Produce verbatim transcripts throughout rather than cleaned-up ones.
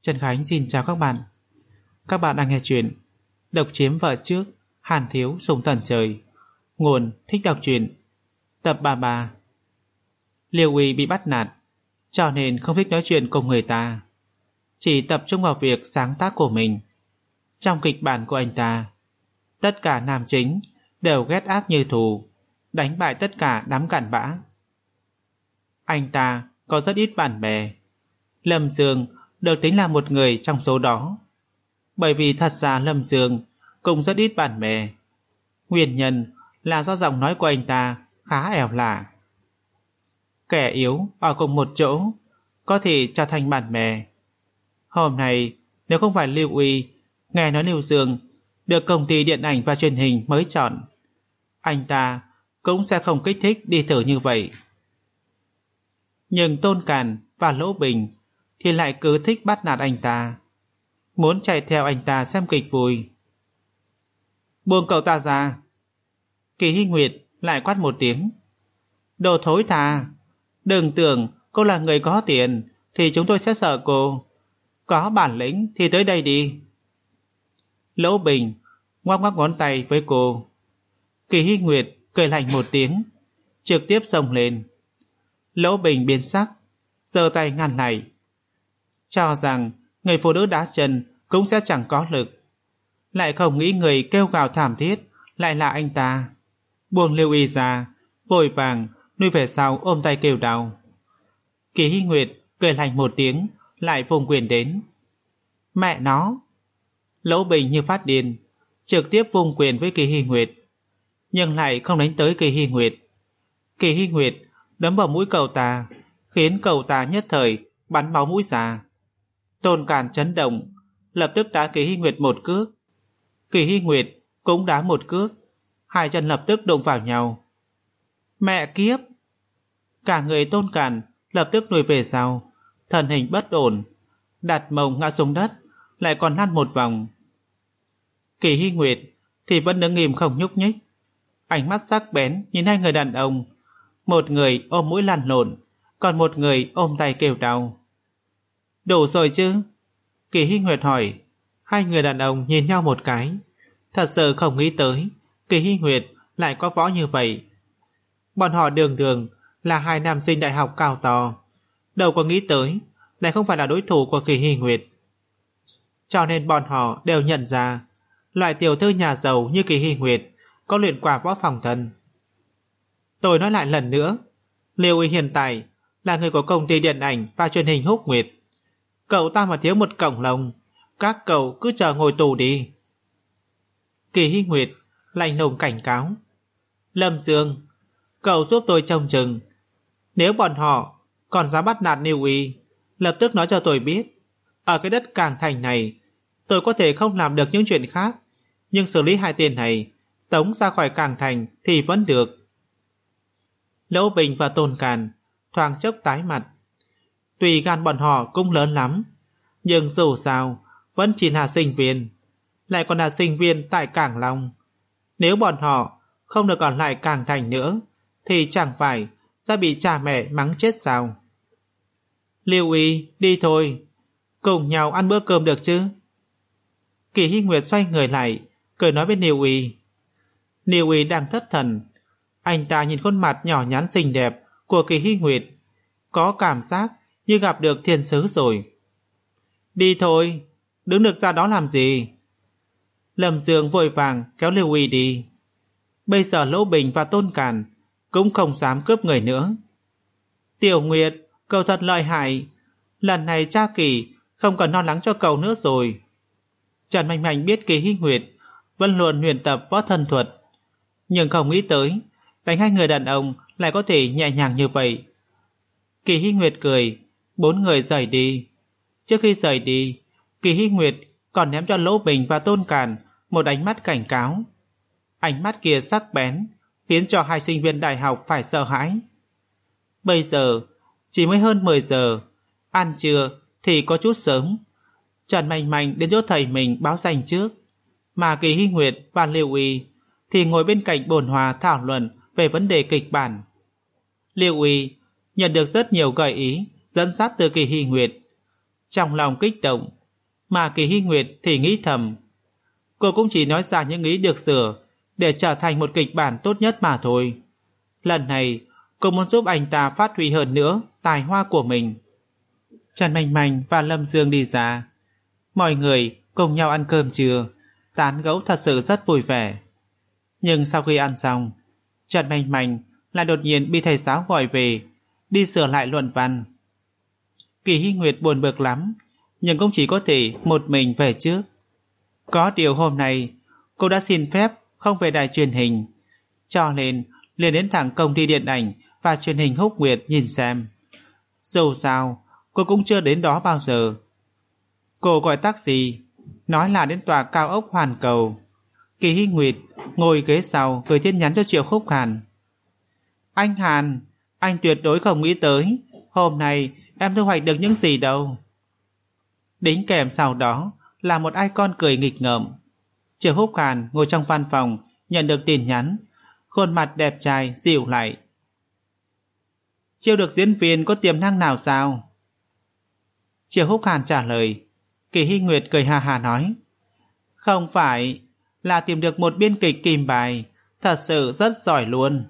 Trần Khánh xin chào các bạn. Các bạn đang nghe chuyện Độc chiếm vợ trước, Hàn thiếu sùng thần trời. Nguồn Thích đọc truyện. Tập ba mươi ba. Liêu Uy bị bắt nạt, cho nên không thích nói chuyện cùng người ta, chỉ tập trung vào việc sáng tác của mình. Trong kịch bản của anh ta, tất cả nam chính đều ghét ác như thù, đánh bại tất cả đám cặn bã. Anh ta có rất ít bạn bè. Lâm Dương được tính là một người trong số đó, bởi vì thật ra Lâm Dương cũng rất ít bạn bè. Nguyên nhân là do giọng nói của anh ta khá ẻo lả. Kẻ yếu ở cùng một chỗ có thể trở thành bạn bè. Hôm nay nếu không phải Lưu Uy nghe nói Lưu Dương được công ty điện ảnh và truyền hình mới chọn, anh ta cũng sẽ không kích thích đi thử như vậy. Nhưng Tôn Càn và Lỗ Bình thì lại cứ thích bắt nạt anh ta, muốn chạy theo anh ta xem kịch vui. Buông cậu ta ra. Kỳ Hy Nguyệt lại quát một tiếng. Đồ thối tha, đừng tưởng cô là người có tiền thì chúng tôi sẽ sợ cô. Có bản lĩnh thì tới đây đi. Lỗ Bình ngoắc ngoắc ngón tay với cô. Kỳ Hy Nguyệt cười lạnh một tiếng, trực tiếp xông lên. Lỗ Bình biến sắc, giơ tay ngăn lại, cho rằng người phụ nữ đá chân cũng sẽ chẳng có lực, lại không nghĩ người kêu gào thảm thiết lại là anh ta. Buông Lưu Uy ra, vội vàng nuôi về sau ôm tay kêu đau. Kỳ Hy Nguyệt cười lạnh một tiếng, lại vùng quyền đến. Mẹ nó! Lỗ Bình như phát điên, trực tiếp vung quyền với Kỳ Hy Nguyệt, nhưng lại không đánh tới Kỳ Hy Nguyệt. Kỳ Hy Nguyệt đấm vào mũi cậu ta, khiến cậu ta nhất thời bắn máu mũi ra. Tôn Càn chấn động, lập tức đá Kỳ Hy Nguyệt một cước. Kỳ Hy Nguyệt cũng đá một cước, hai chân lập tức đụng vào nhau. Mẹ kiếp! Cả người Tôn Càn lập tức lùi về sau, thân hình bất ổn, đặt mông ngã xuống đất, lại còn lăn một vòng. Kỳ Hy Nguyệt thì vẫn đứng im không nhúc nhích, ánh mắt sắc bén nhìn hai người đàn ông, một người ôm mũi lăn lộn, còn một người ôm tay kêu đau. Đủ rồi chứ? Kỳ Hy Nguyệt hỏi. Hai người đàn ông nhìn nhau một cái, thật sự không nghĩ tới Kỳ Hy Nguyệt lại có võ như vậy. Bọn họ đường đường là hai nam sinh đại học cao to, đâu có nghĩ tới lại không phải là đối thủ của Kỳ Hy Nguyệt. Cho nên bọn họ đều nhận ra loại tiểu thư nhà giàu như Kỳ Hy Nguyệt có luyện quả võ phòng thân. Tôi nói lại lần nữa, Liêu Uy hiện tại là người của công ty điện ảnh và truyền hình Húc Nguyệt. Cậu ta mà thiếu một cổng lông, các cậu cứ chờ ngồi tù đi. Kỳ Hy Nguyệt lạnh lùng cảnh cáo. Lâm Dương, cậu giúp tôi trông chừng. Nếu bọn họ còn dám bắt nạt Liêu Uy, lập tức nói cho tôi biết. Ở cái đất Cảng Thành này, tôi có thể không làm được những chuyện khác, nhưng xử lý hai tên này, tống ra khỏi Cảng Thành thì vẫn được. Lỗ Bình và Tôn Càn thoáng chốc tái mặt. Tuy gan bọn họ cũng lớn lắm, nhưng dù sao vẫn chỉ là sinh viên, lại còn là sinh viên tại Cảng Long. Nếu bọn họ không được còn lại Cảng Thành nữa, thì chẳng phải sẽ bị cha mẹ mắng chết sao? Liêu Uy, đi thôi, cùng nhau ăn bữa cơm được chứ? Kỳ Hy Nguyệt xoay người lại, cười nói với Liêu Uy. Liêu Uy đang thất thần, anh ta nhìn khuôn mặt nhỏ nhắn xinh đẹp của Kỳ Hy Nguyệt, có cảm giác như gặp được thiên sứ rồi. Đi thôi, đứng được ra đó làm gì? Lâm Dương vội vàng kéo Liêu Uy đi. Bây giờ Lỗ Bình và Tôn Càn cũng không dám cướp người nữa. Tiểu Nguyệt, cậu thật lợi hại, lần này cha Kỳ không cần lo lắng cho cậu nữa rồi. Trần Mạnh Mạnh biết Kỳ Hy Nguyệt vẫn luôn luyện tập võ thân thuật, nhưng không nghĩ tới đánh hai người đàn ông lại có thể nhẹ nhàng như vậy. Kỳ Hy Nguyệt cười, bốn người rời đi. Trước khi rời đi, Kỳ Hy Nguyệt còn ném cho Lỗ Bình và Tôn Càn một ánh mắt cảnh cáo. Ánh mắt kia sắc bén, khiến cho hai sinh viên đại học phải sợ hãi. Bây giờ chỉ mới hơn mười giờ, ăn trưa thì có chút sớm. Trần Mạnh Mạnh đến chỗ thầy mình báo danh trước, mà Kỳ Hy Nguyệt và Liêu Uy thì ngồi bên cạnh bồn hòa thảo luận về vấn đề kịch bản. Liêu Uy nhận được rất nhiều gợi ý dẫn dắt từ Kỳ Hy Nguyệt, trong lòng kích động, Mà Kỳ Hy Nguyệt thì nghĩ thầm, cô cũng chỉ nói ra những ý được sửa để trở thành một kịch bản tốt nhất mà thôi. Lần này cô muốn giúp anh ta phát huy hơn nữa tài hoa của mình. Trần Manh Manh và Lâm Dương đi ra. Mọi người cùng nhau ăn cơm trưa, tán gẫu thật sự rất vui vẻ. Nhưng sau khi ăn xong, Trần Manh Manh lại đột nhiên bị thầy giáo gọi về đi sửa lại luận văn. Kỳ Hy Nguyệt buồn bực lắm, nhưng cũng chỉ có thể một mình về trước. Có điều hôm nay cô đã xin phép không về đài truyền hình, cho nên liền đến thẳng công ty điện ảnh và truyền hình Húc Nguyệt nhìn xem. Dù sao cô cũng chưa đến đó bao giờ. Cô gọi taxi, nói là đến tòa cao ốc Hoàn Cầu. Kỳ Hy Nguyệt ngồi ghế sau gửi tin nhắn cho Triệu Khúc Hàn. Anh Hàn, anh tuyệt đối không nghĩ tới hôm nay em thu hoạch được những gì đâu. Đính kèm sau đó là một icon cười nghịch ngợm. Triệu Khúc Hàn ngồi trong văn phòng nhận được tin nhắn, khuôn mặt đẹp trai dịu lại. Chiêu được diễn viên có tiềm năng nào sao? Triệu Khúc Hàn trả lời. Kỳ Hy Nguyệt cười hà hà nói, không phải, là tìm được một biên kịch kìm bài, thật sự rất giỏi luôn.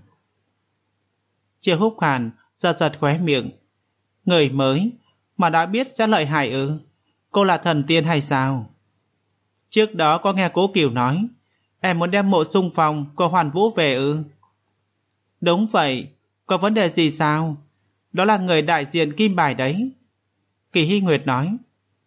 Triệu Khúc Hàn giật giật khóe miệng. Người mới mà đã biết sẽ lợi hại ư? Cô là thần tiên hay sao? Trước đó có nghe Cố Kiều nói em muốn đem mộ xung phong của Hoàn Vũ về ư? Đúng vậy, có vấn đề gì sao? Đó là người đại diện kim bài đấy. Kỳ Hy Nguyệt nói.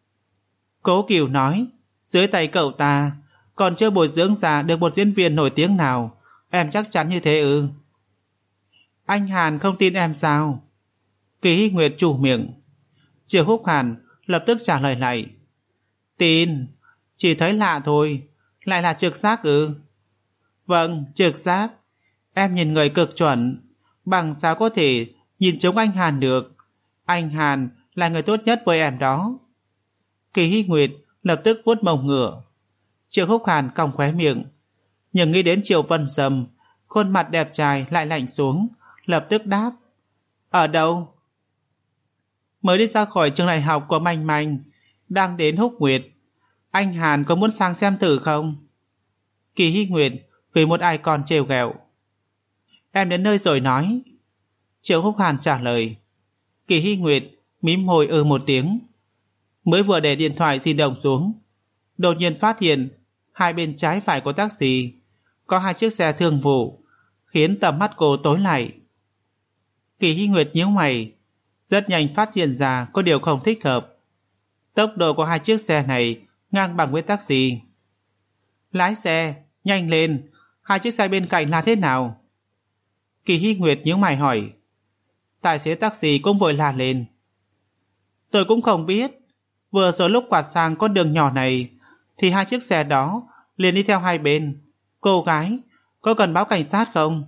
Cố Kiều nói dưới tay cậu ta còn chưa bồi dưỡng ra được một diễn viên nổi tiếng nào. Em chắc chắn như thế ư? Anh Hàn không tin em sao? Kỳ Hy Nguyệt chủ miệng. Triệu Khúc Hàn lập tức trả lời lại. Tin, chỉ thấy lạ thôi. Lại là trực giác ư? Vâng, trực giác. Em nhìn người cực chuẩn, bằng sao có thể nhìn trúng anh Hàn được? Anh Hàn là người tốt nhất với em đó. Kỳ Hy Nguyệt lập tức vuốt mông ngựa. Triệu Khúc Hàn cong khóe miệng, nhưng nghĩ đến Triệu Vân Sâm, khuôn mặt đẹp trai lại lạnh xuống, lập tức đáp. Ở đâu? Mới đi ra khỏi trường đại học của Manh Manh, đang đến Húc Nguyệt. Anh Hàn có muốn sang xem thử không? Kỳ Hy Nguyệt gửi một icon trêu ghẹo. Em đến nơi rồi nói. Triệu Khúc Hàn trả lời. Kỳ Hy Nguyệt mím môi ư một tiếng. Mới vừa để điện thoại di động xuống, đột nhiên phát hiện hai bên trái phải của taxi có hai chiếc xe thương vụ, khiến tầm mắt cô tối lại. Kỳ Hy Nguyệt nhíu mày, rất nhanh phát hiện ra có điều không thích hợp. Tốc độ của hai chiếc xe này ngang bằng với taxi. Lái xe, nhanh lên, hai chiếc xe bên cạnh là thế nào? Kỳ Hy Nguyệt nhíu mày hỏi. Tài xế taxi cũng vội la lên. Tôi cũng không biết, vừa rồi lúc quạt sang con đường nhỏ này thì hai chiếc xe đó liền đi theo hai bên. Cô gái, có cần báo cảnh sát không?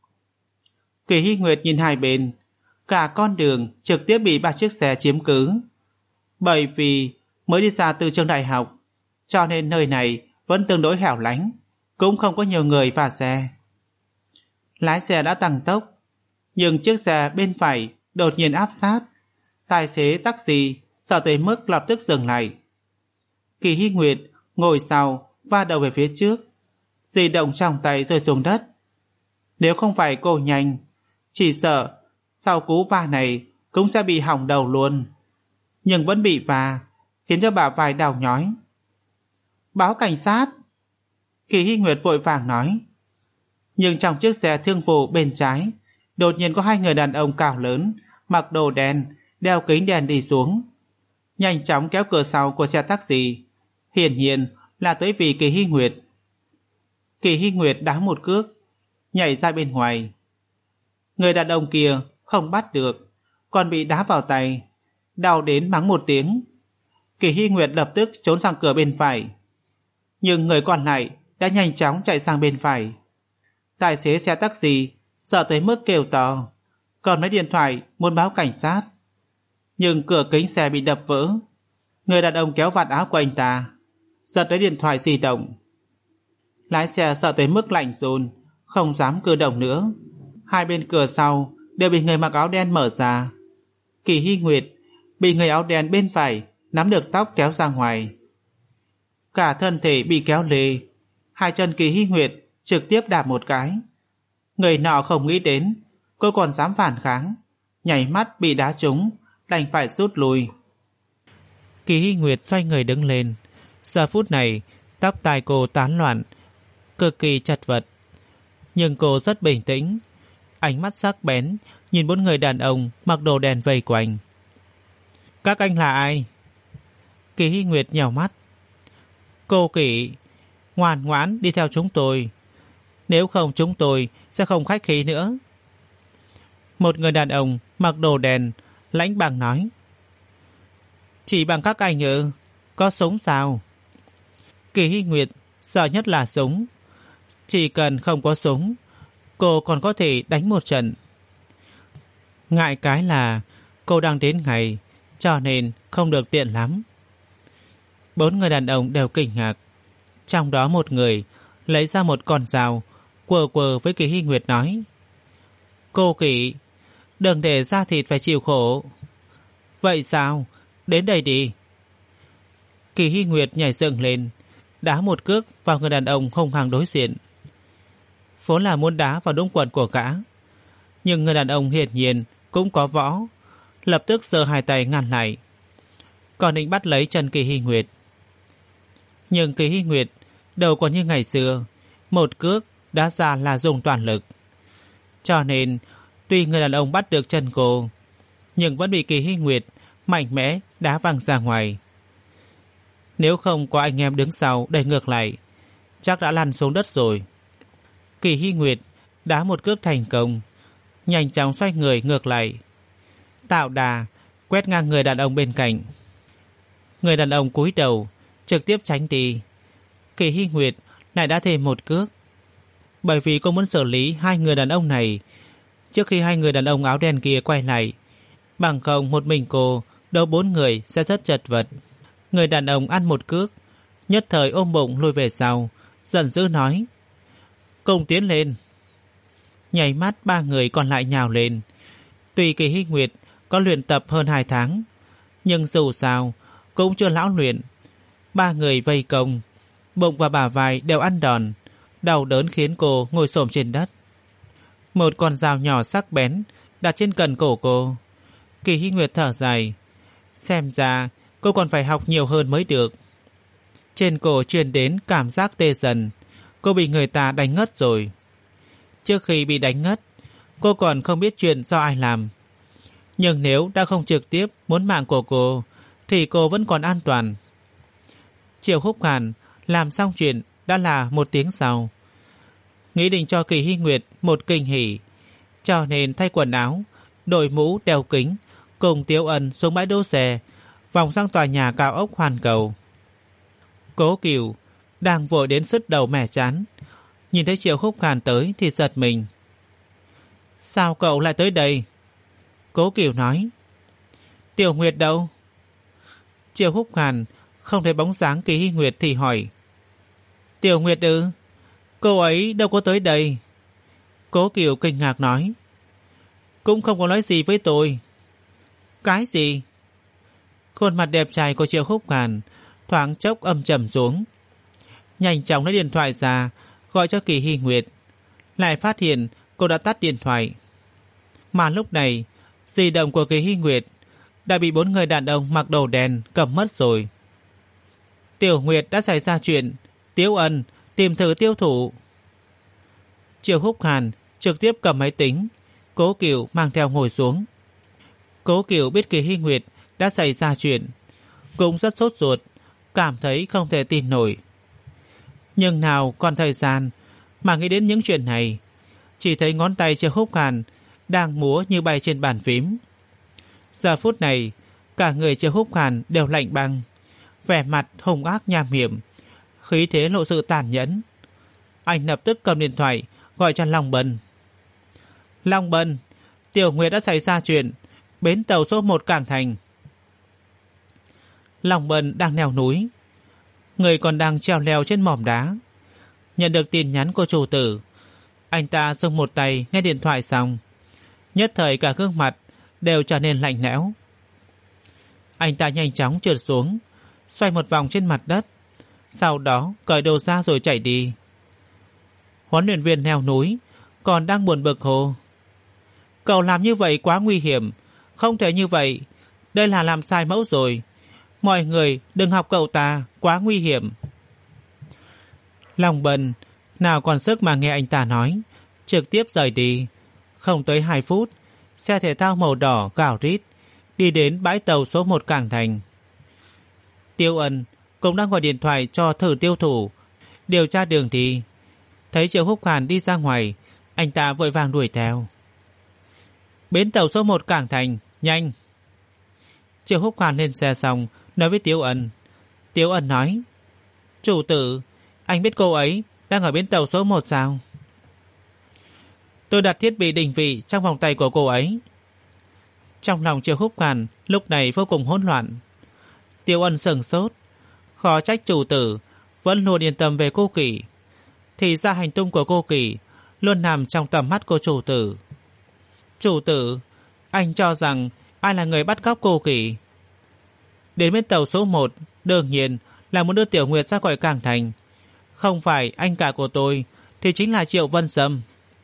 Kỳ Hy Nguyệt nhìn hai bên, cả con đường trực tiếp bị ba chiếc xe chiếm cứ. Bởi vì mới đi ra từ trường đại học, cho nên nơi này vẫn tương đối hẻo lánh, cũng không có nhiều người và xe. Lái xe đã tăng tốc, nhưng chiếc xe bên phải đột nhiên áp sát. Tài xế taxi sợ tới mức lập tức dừng lại. Kỳ Hy Nguyệt ngồi sau va đầu về phía trước, di động trong tay rơi xuống đất. Nếu không phải cô nhanh, chỉ sợ sau cú va này cũng sẽ bị hỏng đầu luôn. Nhưng vẫn bị va, khiến cho bả vai đau nhói. Báo cảnh sát. Kỳ Hy Nguyệt vội vàng nói. Nhưng trong chiếc xe thương vụ bên trái đột nhiên có hai người đàn ông cao lớn, mặc đồ đen, đeo kính đèn đi xuống, nhanh chóng kéo cửa sau của xe taxi, hiển nhiên là tới vì Kỳ Hy Nguyệt. Kỳ Hy Nguyệt đá một cước, nhảy ra bên ngoài. Người đàn ông kia không bắt được, còn bị đá vào tay, đau đến mắng một tiếng. Kỳ Hy Nguyệt lập tức trốn sang cửa bên phải, nhưng người còn lại đã nhanh chóng chạy sang bên phải. Tài xế xe taxi sợ tới mức kêu to, còn lấy điện thoại muốn báo cảnh sát. Nhưng cửa kính xe bị đập vỡ. Người đàn ông kéo vạt áo của anh ta, giật lấy điện thoại di động. Lái xe sợ tới mức lạnh run, không dám cử động nữa. Hai bên cửa sau đều bị người mặc áo đen mở ra. Kỳ Hy Nguyệt bị người áo đen bên phải nắm được tóc kéo ra ngoài, cả thân thể bị kéo lê, hai chân Kỳ Hy Nguyệt trực tiếp đạp một cái. Người nọ không nghĩ đến cô còn dám phản kháng, nhảy mắt bị đá trúng, đành phải rút lui. Kỳ Hy Nguyệt xoay người đứng lên. Giờ phút này tóc tai cô tán loạn, cực kỳ chật vật, nhưng cô rất bình tĩnh, ánh mắt sắc bén nhìn bốn người đàn ông mặc đồ đen vây quanh. Các anh là ai? Kỳ Hy Nguyệt nhào mắt. Cô Kỷ, ngoan ngoãn đi theo chúng tôi, nếu không chúng tôi sẽ không khách khí nữa. Một người đàn ông mặc đồ đen lãnh bàng nói. Chỉ bằng các anh ư? Có súng sao? Kỳ Hy Nguyệt sợ nhất là súng. Chỉ cần không có súng, cô còn có thể đánh một trận. Ngại cái là cô đang đến ngày, cho nên không được tiện lắm. Bốn người đàn ông đều kinh ngạc. Trong đó một người lấy ra một con dao, quờ quờ với Kỳ Hy Nguyệt nói. Cô Kỷ, đừng để da thịt phải chịu khổ. Vậy sao? Đến đây đi. Kỳ Hy Nguyệt nhảy dựng lên, đá một cước vào người đàn ông hung hăng đối diện. Vốn là muốn đá vào đũng quần của gã, nhưng người đàn ông hiển nhiên cũng có võ, lập tức giơ hai tay ngăn lại, còn định bắt lấy chân Kỳ Hy Nguyệt. Nhưng Kỳ Hy Nguyệt đâu còn như ngày xưa, một cước đá ra là dùng toàn lực. Cho nên tuy người đàn ông bắt được chân cô, nhưng vẫn bị Kỳ Hy Nguyệt mạnh mẽ đá văng ra ngoài. Nếu không có anh em đứng sau đẩy ngược lại, chắc đã lăn xuống đất rồi. Kỳ Hy Nguyệt đá một cước thành công, nhanh chóng xoay người ngược lại, tạo đà quét ngang người đàn ông bên cạnh. Người đàn ông cúi đầu trực tiếp tránh đi. Kỳ Hy Nguyệt lại đã thêm một cước, bởi vì cô muốn xử lý hai người đàn ông này trước khi hai người đàn ông áo đen kia quay lại, bằng không một mình cô đấu bốn người sẽ rất chật vật. Người đàn ông ăn một cước, nhất thời ôm bụng lùi về sau, giận dữ nói. Cùng tiến lên. Nhảy mắt ba người còn lại nhào lên. Tuy Kỳ Hy Nguyệt có luyện tập hơn hai tháng, nhưng dù sao cũng chưa lão luyện. Ba người vây công, bụng và bả vai đều ăn đòn, đau đớn khiến cô ngồi xổm trên đất. Một con dao nhỏ sắc bén đặt trên cần cổ cô. Kỳ Hy Nguyệt thở dài, xem ra cô còn phải học nhiều hơn mới được. Trên cổ truyền đến cảm giác tê dần, cô bị người ta đánh ngất rồi. Trước khi bị đánh ngất, cô còn không biết chuyện do ai làm. Nhưng nếu đã không trực tiếp muốn mạng của cô, thì cô vẫn còn an toàn. Triệu Húc Hàn làm xong chuyện đã là một tiếng sau. Nghĩ định cho Kỳ Hy Nguyệt một kinh hỉ, cho nên thay quần áo, đội mũ đeo kính, cùng Tiếu Ân xuống bãi đỗ xe, vòng sang tòa nhà cao ốc Hoàn Cầu. Cố Cửu đang vội đến sứt đầu mẻ chán, nhìn thấy Triệu Húc Hàn tới thì giật mình. Sao cậu lại tới đây? Cố Cửu nói. Tiểu Nguyệt đâu? Triệu Húc Hàn không thấy bóng dáng Kỳ Hy Nguyệt thì hỏi. Tiểu Nguyệt ư? Cô ấy đâu có tới đây. Cố Cửu kinh ngạc nói. Cũng không có nói gì với tôi. Cái gì? Khuôn mặt đẹp trai của Triệu Húc Hàn thoáng chốc âm trầm xuống. Nhanh chóng lấy điện thoại ra gọi cho Kỳ Hy Nguyệt, lại phát hiện cô đã tắt điện thoại. Mà lúc này di động của Kỳ Hy Nguyệt đã bị bốn người đàn ông mặc đồ đen cầm mất rồi. Tiểu Nguyệt đã xảy ra chuyện, Tiếu Ân tìm thử tiêu thủ. Triệu Húc Hàn trực tiếp cầm máy tính, Cố Cửu mang theo ngồi xuống. Cố Cửu biết Kỳ Hy Nguyệt đã xảy ra chuyện, cũng rất sốt ruột, cảm thấy không thể tin nổi. Nhưng nào còn thời gian mà nghĩ đến những chuyện này, chỉ thấy ngón tay Triệu Húc Hàn đang múa như bay trên bàn phím. Giờ phút này cả người Triệu Húc Hàn đều lạnh băng, vẻ mặt hung ác nham hiểm, khí thế lộ sự tàn nhẫn. Anh lập tức cầm điện thoại gọi cho Long Bân. Long Bân, Tiểu Nguyệt đã xảy ra chuyện, bến tàu số một Cảng Thành. Long Bân đang leo núi, người còn đang treo leo trên mỏm đá. Nhận được tin nhắn của chủ tử, anh ta dùng một tay nghe điện thoại xong, nhất thời cả gương mặt đều trở nên lạnh lẽo. Anh ta nhanh chóng trượt xuống, xoay một vòng trên mặt đất, sau đó cởi đồ ra rồi chạy đi. Huấn luyện viên leo núi còn đang buồn bực hồ: cậu làm như vậy quá nguy hiểm, không thể như vậy, đây là làm sai mẫu rồi, mọi người đừng học cậu ta, quá nguy hiểm. Lòng Bần nào còn sức mà nghe anh ta nói, trực tiếp rời đi. Không tới hai phút, xe thể thao màu đỏ gào rít đi đến bãi tàu số một Cảng Thành. Tiêu Ân cũng đang gọi điện thoại cho Thử Tiêu Thủ điều tra đường đi. Thấy Triệu Húc Hàn đi ra ngoài, anh ta vội vàng đuổi theo. Bến tàu số một Cảng Thành, nhanh! Triệu Húc Hàn lên xe xong nói với Tiêu Ân. Tiêu Ân nói: chủ tử, anh biết cô ấy đang ở bến tàu số một sao? Tôi đặt thiết bị định vị trong vòng tay của cô ấy. Trong lòng Triệu Húc Hàn lúc này vô cùng hỗn loạn. Tiêu Ân sừng sốt, khó trách chủ tử vẫn luôn yên tâm về cô Kỳ. Thì ra hành tung của cô Kỳ luôn nằm trong tầm mắt của chủ tử. Chủ tử, anh cho rằng ai là người bắt cóc cô Kỳ? Đến bến tàu số một đương nhiên là muốn đưa Tiểu Nguyệt ra khỏi Cảng Thành. Không phải anh cả của tôi thì chính là Triệu Vân Sâm.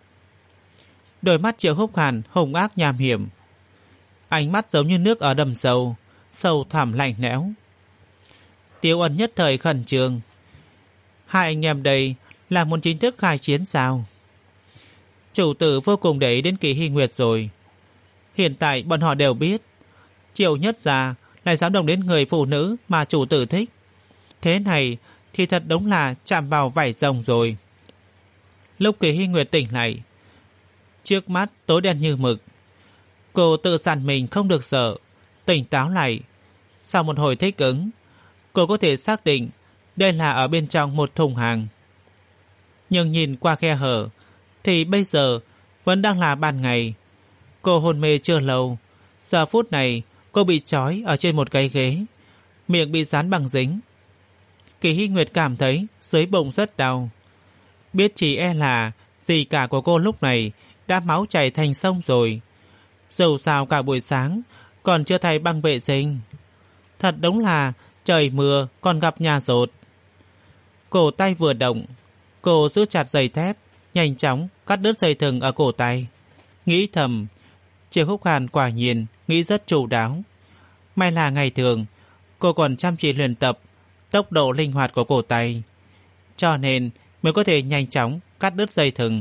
Đôi mắt Triệu Húc Hàn hung ác nham hiểm, ánh mắt giống như nước ở đầm sâu, sâu thẳm lạnh lẽo. Tiêu Ân nhất thời khẩn trương. Hai anh em đây là muốn chính thức khai chiến sao? Chủ tử vô cùng để ý đến Kỳ Hy Nguyệt rồi. Hiện tại bọn họ đều biết Triệu Nhất Gia lại dám động đến người phụ nữ mà chủ tử thích. Thế này thì thật đúng là chạm vào vảy rồng rồi. Lúc Kỳ Hy Nguyệt tỉnh lại, trước mắt tối đen như mực. Cô tự sàn mình không được sợ, tỉnh táo lại. Sau một hồi thích ứng, cô có thể xác định đây là ở bên trong một thùng hàng. Nhưng nhìn qua khe hở thì bây giờ vẫn đang là ban ngày. Cô hôn mê chưa lâu, giờ phút này cô bị trói ở trên một cái ghế, miệng bị dán bằng dính. Kỳ Hy Nguyệt cảm thấy dưới bụng rất đau. Biết chỉ e là dì cả của cô lúc này đã máu chảy thành sông rồi. Dù sao cả buổi sáng còn chưa thay băng vệ sinh. Thật đúng là trời mưa còn gặp nhà rột. Cổ tay vừa động, cô giữ chặt dây thép, nhanh chóng cắt đứt dây thừng ở cổ tay. Nghĩ thầm, Triệu Húc Hàn quả nhiên nghĩ rất chu đáo. May là ngày thường cô còn chăm chỉ luyện tập tốc độ linh hoạt của cổ tay, cho nên mới có thể nhanh chóng cắt đứt dây thừng.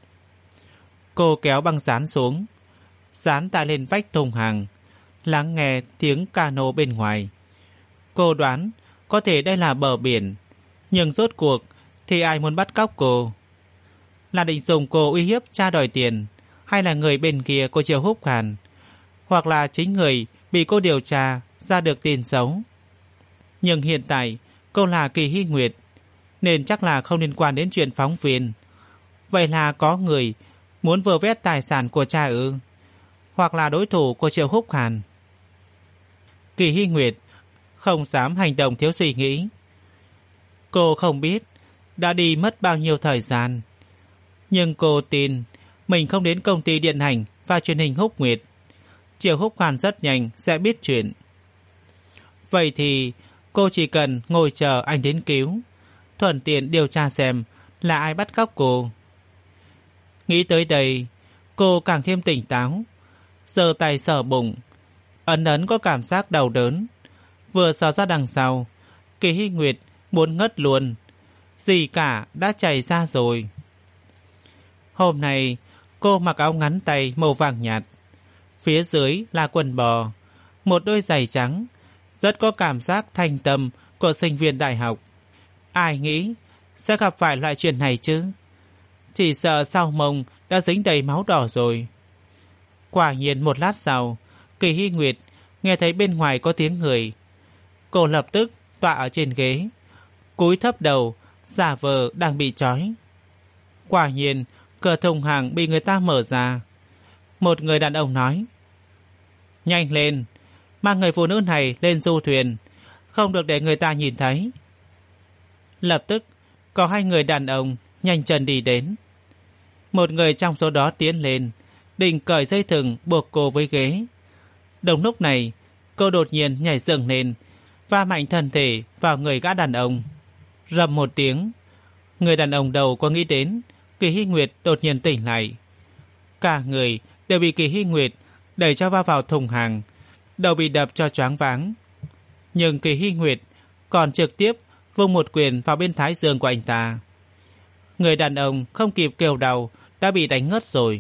Cô kéo băng dán xuống, dán tại lên vách thùng hàng, lắng nghe tiếng cano bên ngoài. Cô đoán có thể đây là bờ biển, nhưng rốt cuộc thì ai muốn bắt cóc cô? Là định dùng cô uy hiếp cha đòi tiền, hay là người bên kia của Triệu Húc Hàn, hoặc là chính người bị cô điều tra ra được tin xấu? Nhưng hiện tại cô là Kỳ Hy Nguyệt, nên chắc là không liên quan đến chuyện phóng viên. Vậy là có người muốn vơ vét tài sản của cha ư? Hoặc là đối thủ của Triệu Húc Hàn? Kỳ Hy Nguyệt không dám hành động thiếu suy nghĩ. Cô không biết đã đi mất bao nhiêu thời gian, nhưng cô tin mình không đến công ty điện ảnh và truyền hình Húc Nguyệt, Triệu Húc Hàn rất nhanh sẽ biết chuyện. Vậy thì cô chỉ cần ngồi chờ anh đến cứu, thuận tiện điều tra xem là ai bắt cóc cô. Nghĩ tới đây, cô càng thêm tỉnh táo, giơ tay sờ bụng, ấn ấn có cảm giác đau đớn. Vừa sờ ra đằng sau, Kỳ Hy Nguyệt muốn ngất luôn, gì cả đã chảy ra rồi. Hôm nay cô mặc áo ngắn tay màu vàng nhạt, phía dưới là quần bò, một đôi giày trắng, rất có cảm giác thanh tâm của sinh viên đại học. Ai nghĩ sẽ gặp phải loại chuyện này chứ? Chỉ sợ sau mông đã dính đầy máu đỏ rồi. Quả nhiên một lát sau, Kỳ Hy Nguyệt nghe thấy bên ngoài có tiếng người. Cô lập tức tọa ở trên ghế, cúi thấp đầu, giả vờ đang bị trói. Quả nhiên cửa thùng hàng bị người ta mở ra. Một người đàn ông nói: nhanh lên, mang người phụ nữ này lên du thuyền, không được để người ta nhìn thấy. Lập tức có hai người đàn ông nhanh chân đi đến. Một người trong số đó tiến lên, định cởi dây thừng buộc cô với ghế. Đồng lúc này, cô đột nhiên nhảy dựng lên, va mạnh thân thể vào người gã đàn ông. Rầm một tiếng, người đàn ông đầu có nghĩ đến Kỳ Hy Nguyệt đột nhiên tỉnh lại. Cả người đều bị Kỳ Hy Nguyệt đẩy cho va vào thùng hàng, đầu bị đập cho choáng váng. Nhưng Kỳ Hy Nguyệt còn trực tiếp vung một quyền vào bên thái dương của anh ta. Người đàn ông không kịp kêu đau đã bị đánh ngất rồi.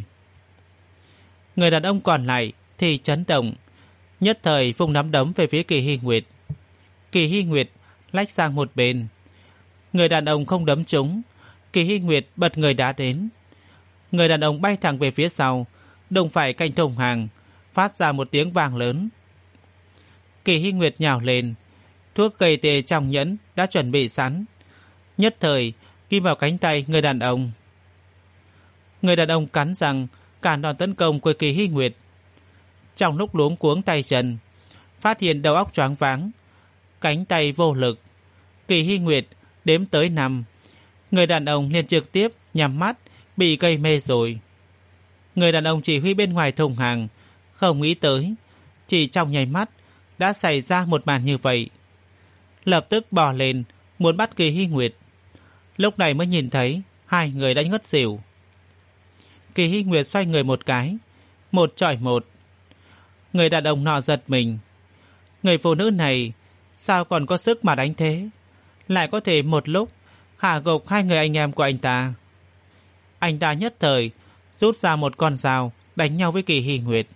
Người đàn ông còn lại thì chấn động, nhất thời vung nắm đấm về phía Kỳ Hy Nguyệt. Kỳ Hy Nguyệt lách sang một bên. Người đàn ông không đấm trúng, Kỳ Hy Nguyệt bật người đá đến. Người đàn ông bay thẳng về phía sau, đụng phải cạnh thùng hàng, phát ra một tiếng vang lớn. Kỳ Hy Nguyệt nhào lên, thuốc gây tê trong nhẫn đã chuẩn bị sẵn, nhất thời kim vào cánh tay người đàn ông. Người đàn ông cắn răng cản đòn tấn công của Kỳ Hy Nguyệt. Trong lúc luống cuống tay chân, phát hiện đầu óc choáng váng, cánh tay vô lực, Kỳ Hy Nguyệt đếm tới năm, người đàn ông liền trực tiếp nhắm mắt bị gây mê rồi. Người đàn ông chỉ huy bên ngoài thùng hàng không nghĩ tới chỉ trong nháy mắt đã xảy ra một màn như vậy. Lập tức bò lên muốn bắt Kỳ Hy Nguyệt. Lúc này mới nhìn thấy hai người đã ngất xỉu. Kỳ Hy Nguyệt xoay người một cái, một chọi một. Người đàn ông nọ giật mình. Người phụ nữ này sao còn có sức mà đánh thế, lại có thể một lúc hạ gục hai người anh em của anh ta. Anh ta nhất thời rút ra một con dao đánh nhau với Kỳ Hy Nguyệt.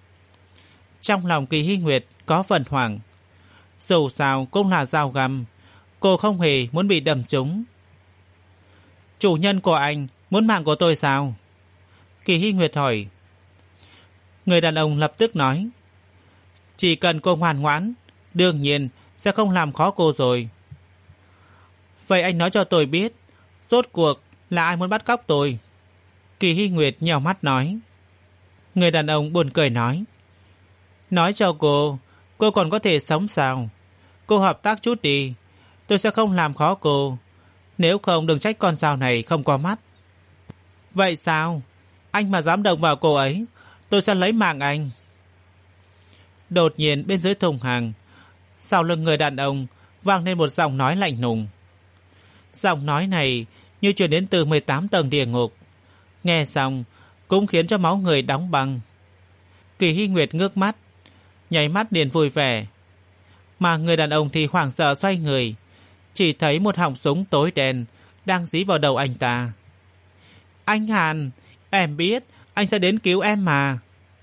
Trong lòng Kỳ Hy Nguyệt có phần hoảng. Dù sao cũng là dao găm, cô không hề muốn bị đâm trúng. Chủ nhân của anh muốn mạng của tôi sao? Kỳ Hy Nguyệt hỏi. Người đàn ông lập tức nói, chỉ cần cô ngoan ngoãn, đương nhiên sẽ không làm khó cô rồi. Vậy anh nói cho tôi biết, rốt cuộc là ai muốn bắt cóc tôi? Kỳ Hy Nguyệt nhèo mắt nói. Người đàn ông buồn cười nói, nói cho cô, cô còn có thể sống sao? Cô hợp tác chút đi, tôi sẽ không làm khó cô. Nếu không đừng trách con dao này không có mắt. Vậy sao? Anh mà dám động vào cô ấy, tôi sẽ lấy mạng anh. Đột nhiên bên dưới thùng hàng, sau lưng người đàn ông vang lên một giọng nói lạnh lùng. Giọng nói này như truyền đến từ mười tám tầng địa ngục. Nghe xong cũng khiến cho máu người đóng băng. Kỳ Hy Nguyệt ngước mắt, nháy mắt liền vui vẻ. Mà người đàn ông thì hoảng sợ xoay người, chỉ thấy một họng súng tối đen đang dí vào đầu anh ta. Anh Hàn, em biết anh sẽ đến cứu em mà.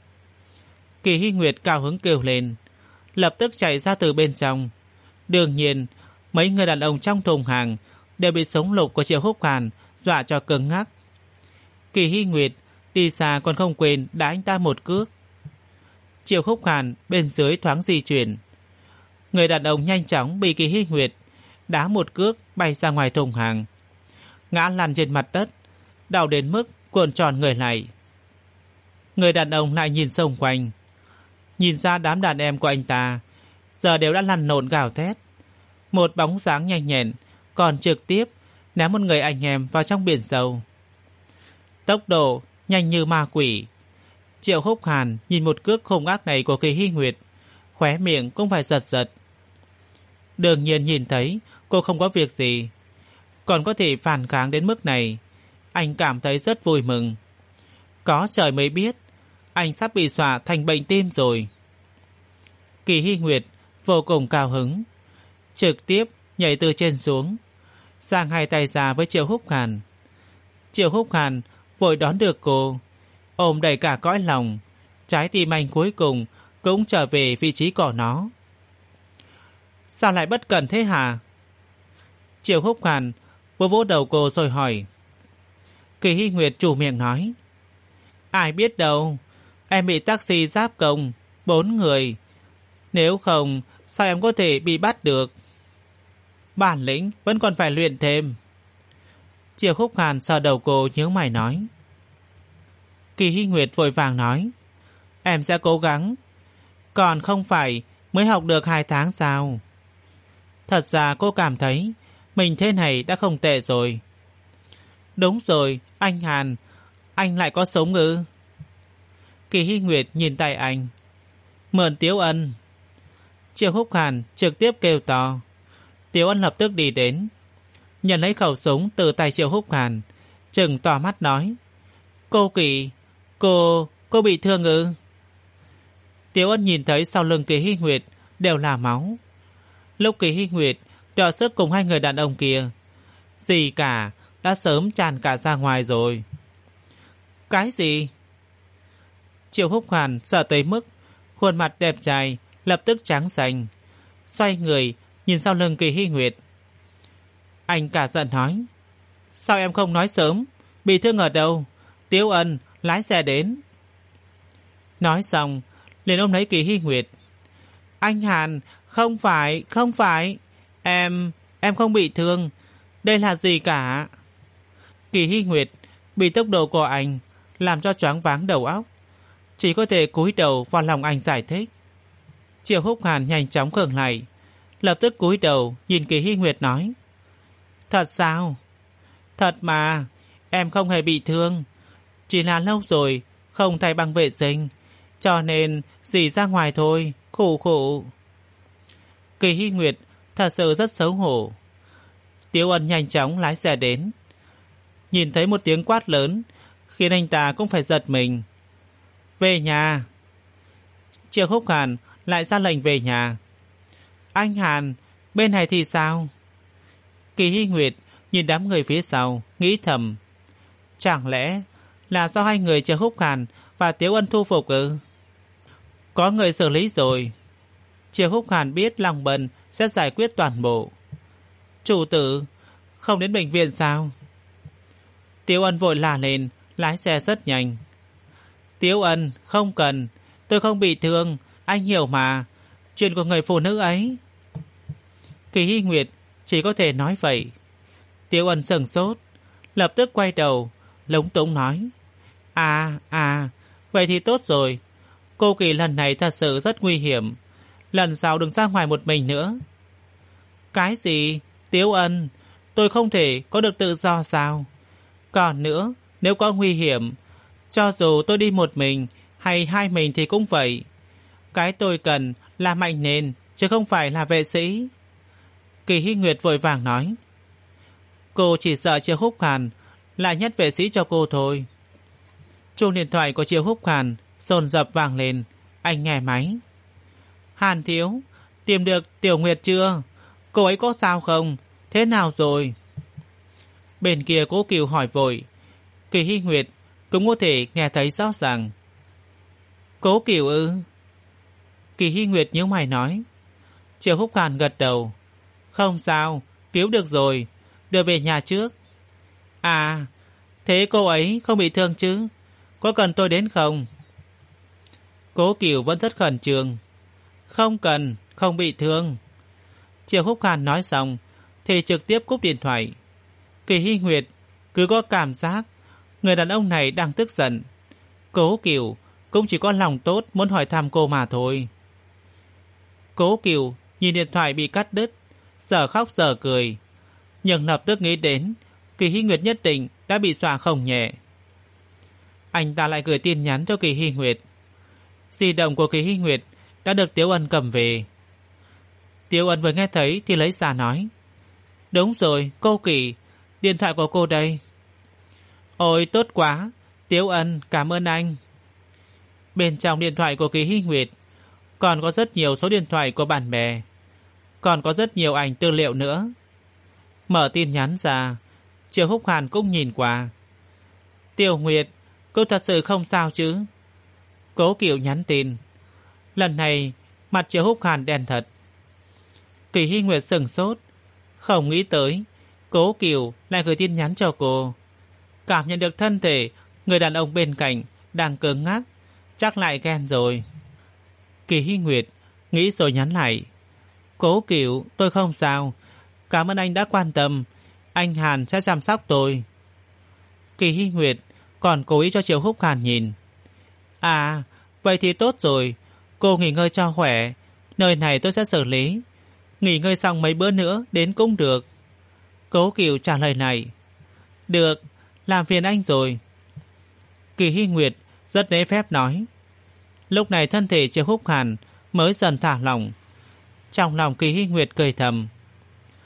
Kỳ Hy Nguyệt cao hứng kêu lên, lập tức chạy ra từ bên trong. Đương nhiên mấy người đàn ông trong thùng hàng đều bị súng lục của Triệu Húc Hàn dọa cho cứng ngắc. Kỳ Hy Nguyệt đi xa còn không quên đá anh ta một cước. Triệu Húc Hàn bên dưới thoáng di chuyển. Người đàn ông nhanh chóng bị Kỳ Hy Nguyệt đá một cước bay ra ngoài thùng hàng, ngã lăn trên mặt đất, đau đến mức cuộn tròn người lại. Người đàn ông lại nhìn xung quanh, nhìn ra đám đàn em của anh ta giờ đều đã lăn lộn gào thét. Một bóng dáng nhanh nhẹn còn trực tiếp ném một người anh em vào trong biển sâu. Tốc độ nhanh như ma quỷ. Triệu Húc Hàn nhìn một cước hung ác này của Kỳ Hy Nguyệt, khóe miệng cũng phải giật giật. Đương nhiên nhìn thấy cô không có việc gì, còn có thể phản kháng đến mức này, anh cảm thấy rất vui mừng. Có trời mới biết, anh sắp bị dọa thành bệnh tim rồi. Kỳ Hy Nguyệt vô cùng cao hứng, trực tiếp nhảy từ trên xuống, giang hai tay ra với Triệu Húc Hàn. Triệu Húc Hàn vội đón được cô, ôm đầy cả cõi lòng, trái tim anh cuối cùng cũng trở về vị trí của nó. Sao lại bất cẩn thế hả? Triệu Húc Hàn vỗ vỗ đầu cô rồi hỏi. Kỳ Hy Nguyệt chủ miệng nói, ai biết đâu, em bị taxi giáp công, bốn người. Nếu không, sao em có thể bị bắt được? Bản lĩnh vẫn còn phải luyện thêm. Triệu Húc Hàn sờ đầu cô nhớ mày nói. Kỳ Hy Nguyệt vội vàng nói, em sẽ cố gắng. Còn không phải mới học được hai tháng sao? Thật ra cô cảm thấy mình thế này đã không tệ rồi. Đúng rồi, anh Hàn, anh lại có sống ư? Kỳ Hy Nguyệt nhìn tay anh. Mượn Tiếu Ân. Triệu Húc Hàn trực tiếp kêu to. Tiếu Ân lập tức đi đến. nhận lấy khẩu súng từ tay Triệu Húc Hàn, trừng to mắt nói: Cô Kỳ, cô, cô bị thương ư? Tiếu Ân nhìn thấy sau lưng Kỳ Hy Nguyệt đều là máu. Lúc Kỳ Hy Nguyệt đọ sức cùng hai người đàn ông kia, gì cả đã sớm tràn cả ra ngoài rồi. Cái gì? Triệu Húc Hàn sợ tới mức khuôn mặt đẹp trai lập tức trắng xanh, xoay người nhìn sau lưng Kỳ Hy Nguyệt. Anh cả giận nói: Sao em không nói sớm? Bị thương ở đâu? Tiếu Ân lái xe đến. Nói xong liền ôm lấy Kỳ Hy Nguyệt. Anh Hàn, không phải, không phải, Em, em không bị thương. Đây là gì cả? Kỳ Hy Nguyệt bị tốc độ của anh làm cho choáng váng đầu óc, chỉ có thể cúi đầu vào lòng anh giải thích. Triệu Húc Hàn nhanh chóng khựng lại, lập tức cúi đầu nhìn Kỳ Hy Nguyệt nói: Thật sao? Thật mà, em không hề bị thương, chỉ là lâu rồi không thay băng vệ sinh, cho nên dì ra ngoài thôi, khổ khổ. Kỳ Hy Nguyệt thật sự rất xấu hổ. Tiếu Ân nhanh chóng lái xe đến, nhìn thấy một tiếng quát lớn khiến anh ta cũng phải giật mình. Về nhà. Triệu Húc Hàn lại ra lệnh về nhà. Anh Hàn, bên này thì sao? Kỳ Hy Nguyệt nhìn đám người phía sau, nghĩ thầm: Chẳng lẽ là do hai người Triệu Húc Hàn và Tiếu Ân thu phục ư? Có người xử lý rồi. Triệu Húc Hàn biết lòng bần sẽ giải quyết toàn bộ. Chủ tử, không đến bệnh viện sao? Tiếu Ân vội la lên, lái xe rất nhanh. Tiếu Ân, không cần, tôi không bị thương, anh hiểu mà, chuyện của người phụ nữ ấy. Kỳ Hy Nguyệt chỉ có thể nói vậy. Tiếu Ân sững sốt, lập tức quay đầu, lúng túng nói: À, à, vậy thì tốt rồi. Cô Kỳ lần này thật sự rất nguy hiểm, lần sau đừng ra ngoài một mình nữa. Cái gì? Tiếu Ân, tôi không thể có được tự do sao? Còn nữa, nếu có nguy hiểm, cho dù tôi đi một mình hay hai mình thì cũng vậy. Cái tôi cần là mạnh nền, chứ không phải là vệ sĩ. Kỳ Hy Nguyệt vội vàng nói: Cô chỉ sợ Triệu Húc Hàn lại nhét vệ sĩ cho cô thôi. Chuông điện thoại của Triệu Húc Hàn dồn dập vang lên. Anh nghe máy. Hàn thiếu, tìm được Tiểu Nguyệt chưa? Cô ấy có sao không? Thế nào rồi? Bên kia Cố Kiều hỏi vội. Kỳ Hy Nguyệt cũng có thể nghe thấy rõ ràng. Cố Kiều ư? Kỳ Hy Nguyệt nhíu mày nói. Triệu Húc Hàn gật đầu. Không sao, cứu được rồi, đưa về nhà trước. À, thế cô ấy không bị thương chứ? Có cần tôi đến không? Cố Kiều vẫn rất khẩn trương. Không cần, không bị thương. Triệu Húc Hàn nói xong thì trực tiếp cúp điện thoại. Kỳ Hy Nguyệt cứ có cảm giác người đàn ông này đang tức giận. Cố Kiều cũng chỉ có lòng tốt muốn hỏi thăm cô mà thôi. Cố Kiều nhìn điện thoại bị cắt đứt, giờ khóc giờ cười, nhưng lập tức nghĩ đến Kỳ Hy Nguyệt nhất định đã bị dọa không nhẹ. Anh ta lại gửi tin nhắn cho Kỳ Hy Nguyệt. Di động của Kỳ Hy Nguyệt đã được Tiếu Ân cầm về. Tiếu Ân vừa nghe thấy thì lấy ra nói. Đúng rồi, cô Kỳ, điện thoại của cô đây. Ôi tốt quá, Tiếu Ân, cảm ơn anh. Bên trong điện thoại của Kỳ Hy Nguyệt còn có rất nhiều số điện thoại của bạn bè, còn có rất nhiều ảnh tư liệu nữa. Mở tin nhắn ra, Triệu Húc Hàn cũng nhìn qua. Tiểu Nguyệt, cô thật sự không sao chứ? Cố Kiều nhắn tin. Lần này mặt Triệu Húc Hàn đen thật. Kỳ Hy Nguyệt sừng sốt, không nghĩ tới Cố Kiều lại gửi tin nhắn cho cô. Cảm nhận được thân thể người đàn ông bên cạnh đang cứng ngắc, chắc lại ghen rồi. Kỳ Hy Nguyệt nghĩ rồi nhắn lại. Cố Kiều, tôi không sao, cảm ơn anh đã quan tâm, anh Hàn sẽ chăm sóc tôi. Kỳ Hy Nguyệt còn cố ý cho Triệu Húc Hàn nhìn. À, vậy thì tốt rồi, cô nghỉ ngơi cho khỏe, nơi này tôi sẽ xử lý. Nghỉ ngơi xong mấy bữa nữa đến cũng được. Cố Kiều trả lời này. Được, làm phiền anh rồi. Kỳ Hy Nguyệt rất lễ phép nói. Lúc này thân thể Triệu Húc Hàn mới dần thả lỏng. Trong lòng Kỳ Hy Nguyệt cười thầm.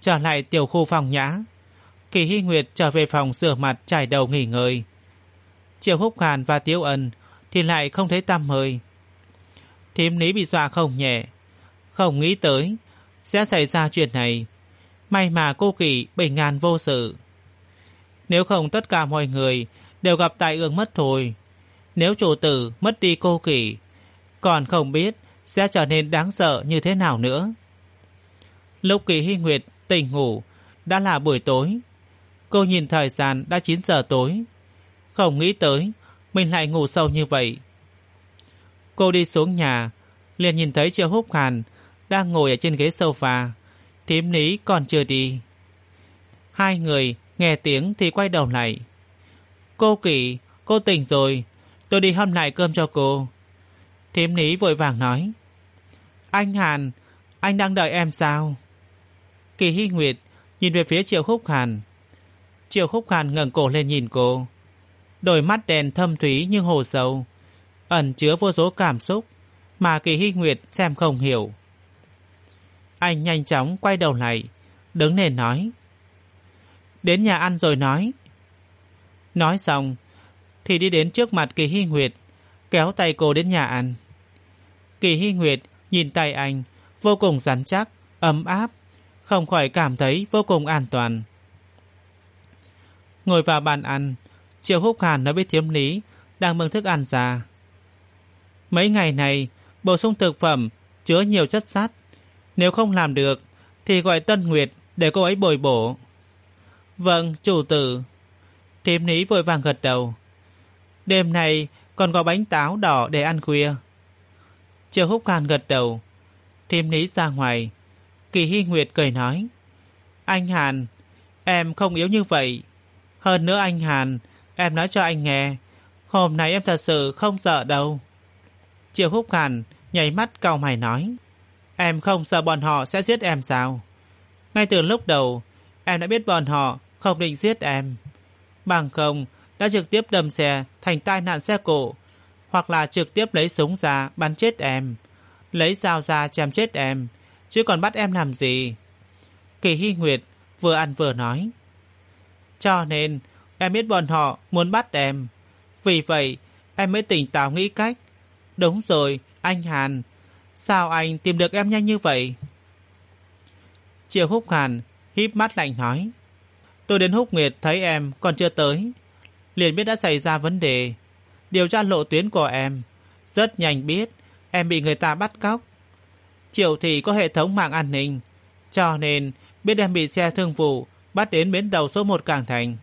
trở lại tiểu khu phòng nhã. Kỳ Hy Nguyệt trở về phòng rửa mặt chải đầu nghỉ ngơi. Triệu Húc Hàn và Tiếu Ân thì lại không thấy tăm hơi. Thím Lý bị dọa không nhẹ, không nghĩ tới sẽ xảy ra chuyện này. May mà cô Kỳ bình an vô sự. Nếu không tất cả mọi người đều gặp tai ương mất thôi. Nếu chủ tử mất đi cô Kỳ, còn không biết sẽ trở nên đáng sợ như thế nào nữa. Lúc Kỳ Hy Nguyệt tỉnh ngủ đã là buổi tối. Cô nhìn thời gian đã chín giờ tối, không nghĩ tới mình lại ngủ sâu như vậy. Cô đi xuống nhà, liền nhìn thấy Triệu Húc Hàn đang ngồi ở trên ghế sofa. Thím Lý còn chưa đi. Hai người nghe tiếng thì quay đầu lại. Cô Kỳ, cô tỉnh rồi, tôi đi hâm lại cơm cho cô. Thím Lý vội vàng nói. Anh Hàn, anh đang đợi em sao? Kỳ Hy Nguyệt nhìn về phía Triệu Húc Hàn. Triệu Húc Hàn ngẩng cổ lên nhìn cô. Đôi mắt đen thâm thúy như hồ sâu, ẩn chứa vô số cảm xúc mà Kỳ Hy Nguyệt xem không hiểu. Anh nhanh chóng quay đầu lại, đứng lên nói. Đến nhà ăn rồi nói. Nói xong thì đi đến trước mặt Kỳ Hy Nguyệt, kéo tay cô đến nhà ăn. Kỳ Hy Nguyệt nhìn tay anh vô cùng rắn chắc, ấm áp, không khỏi cảm thấy vô cùng an toàn. Ngồi vào bàn ăn, Triệu Húc Hàn nói với Thiếm Lý đang bưng thức ăn ra. Mấy ngày này bổ sung thực phẩm chứa nhiều chất sắt, nếu không làm được thì gọi Tân Nguyệt để cô ấy bồi bổ. Vâng, chủ tử. Thiếm Lý vội vàng gật đầu. Đêm nay còn có bánh táo đỏ để ăn khuya. Triệu Húc Hàn gật đầu. Thiếm Lý ra ngoài. Kỳ Hy Nguyệt cười nói. Anh Hàn, em không yếu như vậy. Hơn nữa anh Hàn, em nói cho anh nghe, hôm nay em thật sự không sợ đâu. Triệu Húc Hàn nháy mắt cau mày nói. Em không sợ bọn họ sẽ giết em sao? Ngay từ lúc đầu em đã biết bọn họ không định giết em. Bằng không đã trực tiếp đâm xe thành tai nạn xe cộ, hoặc là trực tiếp lấy súng ra bắn chết em, lấy dao ra chém chết em, chứ còn bắt em làm gì? Kỳ Hy Nguyệt vừa ăn vừa nói. Cho nên em biết bọn họ muốn bắt em, vì vậy em mới tỉnh táo nghĩ cách. Đúng rồi, anh Hàn, sao anh tìm được em nhanh như vậy? Triệu Húc Hàn híp mắt lạnh nói. Tôi đến Húc Nguyệt thấy em còn chưa tới, liền biết đã xảy ra vấn đề. Điều tra lộ tuyến của em, rất nhanh biết em bị người ta bắt cóc. Triệu thị có hệ thống mạng an ninh, cho nên biết em bị xe thương vụ bắt đến bến tàu số một Cảng Thành.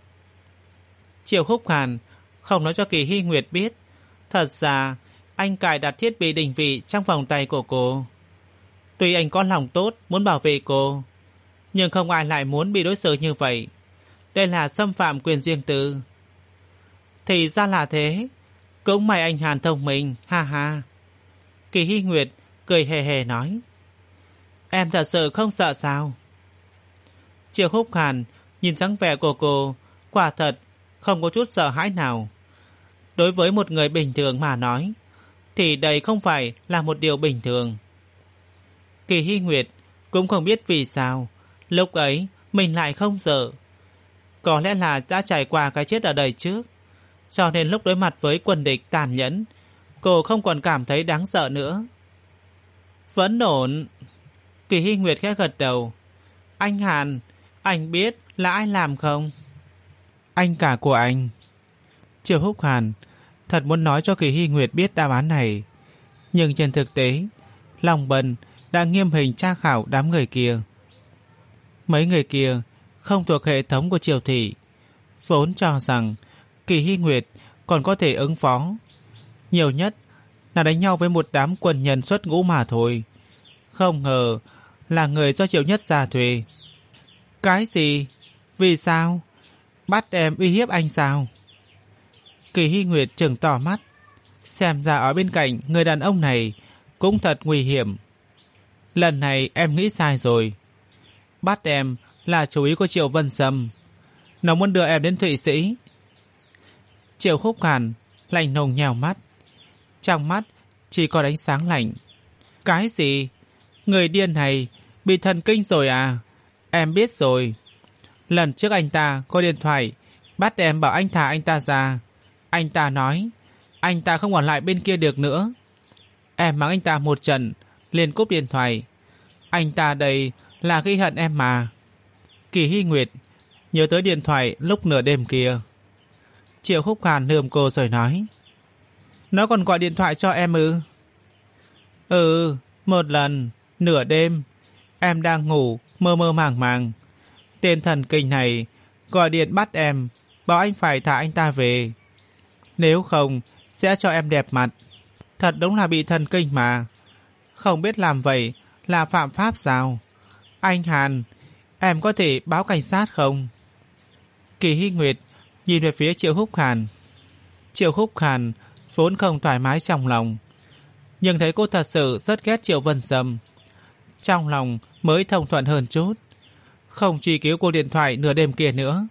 Triệu Húc Hàn không nói cho Kỳ Hy Nguyệt biết, thật ra anh cài đặt thiết bị định vị trong vòng tay của cô. Tuy anh có lòng tốt muốn bảo vệ cô, nhưng không ai lại muốn bị đối xử như vậy. Đây là xâm phạm quyền riêng tư. Thì ra là thế. Cũng may anh Hàn thông minh, ha ha. Kỳ Hy Nguyệt cười hề hề nói. Em thật sự không sợ sao? Triệu Húc Hàn nhìn dáng vẻ của cô, quả thật không có chút sợ hãi nào. Đối với một người bình thường mà nói, thì đây không phải là một điều bình thường. Kỳ Hy Nguyệt cũng không biết vì sao lúc ấy mình lại không sợ. Có lẽ là đã trải qua cái chết ở đời trước, cho nên lúc đối mặt với quân địch tàn nhẫn, cô không còn cảm thấy đáng sợ nữa. Vẫn ổn. Kỳ Hy Nguyệt khẽ gật đầu. Anh Hàn, anh biết là ai làm không? Anh cả của anh. Triệu Húc Hàn thật muốn nói cho Kỳ Hy Nguyệt biết đáp án này, nhưng trên thực tế Long Bân đã nghiêm hình tra khảo đám người kia. Mấy người kia không thuộc hệ thống của Triều thị, vốn cho rằng Kỳ Hy Nguyệt còn có thể ứng phó, nhiều nhất là đánh nhau với một đám quân nhân xuất ngũ mà thôi. Không ngờ là người do Triệu Nhất gia thuê. Cái gì? Vì sao? Bắt em uy hiếp anh sao? Kỳ Hy Nguyệt trừng tỏ mắt. Xem ra ở bên cạnh người đàn ông này cũng thật nguy hiểm. Lần này em nghĩ sai rồi. Bắt em là chủ ý của Triệu Vân Sâm. Nó muốn đưa em đến Thụy Sĩ. Triệu Húc Hàn lạnh lùng nhèo mắt, trong mắt chỉ có ánh sáng lạnh. Cái gì? Người điên này bị thần kinh rồi à? Em biết rồi. Lần trước anh ta có điện thoại bắt em bảo anh thả anh ta ra. Anh ta nói anh ta không còn lại bên kia được nữa. Em mắng anh ta một trận liền cúp điện thoại. Anh ta đây là ghi hận em mà. Kỳ Hy Nguyệt nhớ tới điện thoại lúc nửa đêm kia. Triệu Húc Hàn lườm cô rồi nói: Nó còn gọi điện thoại cho em ư? Ừ, một lần, nửa đêm, em đang ngủ, mơ mơ màng màng. Tên thần kinh này gọi điện bắt em, bảo anh phải thả anh ta về. Nếu không, sẽ cho em đẹp mặt. Thật đúng là bị thần kinh mà. Không biết làm vậy là phạm pháp sao? Anh Hàn, em có thể báo cảnh sát không? Kỳ Hy Nguyệt nhìn về phía Triệu Húc Hàn. Triệu Húc Hàn vốn không thoải mái trong lòng, nhưng thấy cô thật sự rất ghét Triệu Vân Dâm, trong lòng mới thông thuận hơn chút, không truy cứu cuộc điện thoại nửa đêm kia nữa.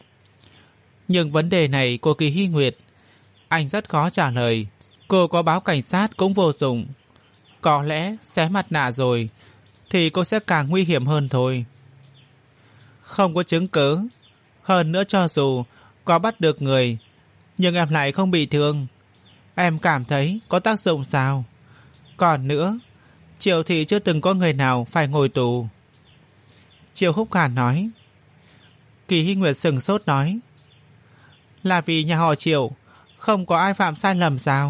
Nhưng vấn đề này của Kỳ Hy Nguyệt, anh rất khó trả lời. Cô có báo cảnh sát cũng vô dụng. Có lẽ xé mặt nạ rồi thì cô sẽ càng nguy hiểm hơn thôi. Không có chứng cứ. Hơn nữa cho dù có bắt được người, nhưng em lại không bị thương. Em cảm thấy có tác dụng sao? Còn nữa, Triệu thị chưa từng có người nào phải ngồi tù. Triệu Húc Hàn nói. Kỳ Hy Nguyệt sừng sốt nói: Là vì nhà họ Triệu không có ai phạm sai lầm sao?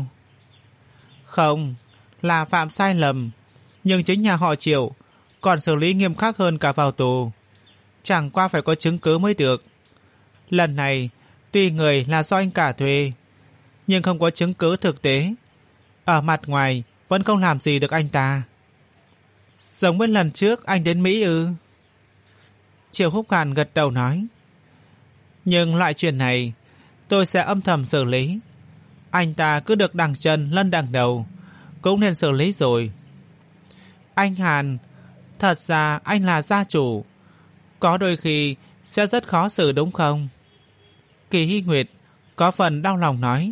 Không, là phạm sai lầm, nhưng chính nhà họ Triệu còn xử lý nghiêm khắc hơn cả vào tù. Chẳng qua phải có chứng cứ mới được. Lần này tuy người là do anh cả thuê, nhưng không có chứng cứ thực tế. Ở mặt ngoài vẫn không làm gì được anh ta. Giống với lần trước anh đến Mỹ ư? Triệu Húc Hàn gật đầu nói: Nhưng loại chuyện này tôi sẽ âm thầm xử lý. Anh ta cứ được đằng chân lân đằng đầu, cũng nên xử lý rồi. Anh Hàn, thật ra anh là gia chủ, có đôi khi sẽ rất khó xử đúng không? Kỳ Hy Nguyệt có phần đau lòng nói.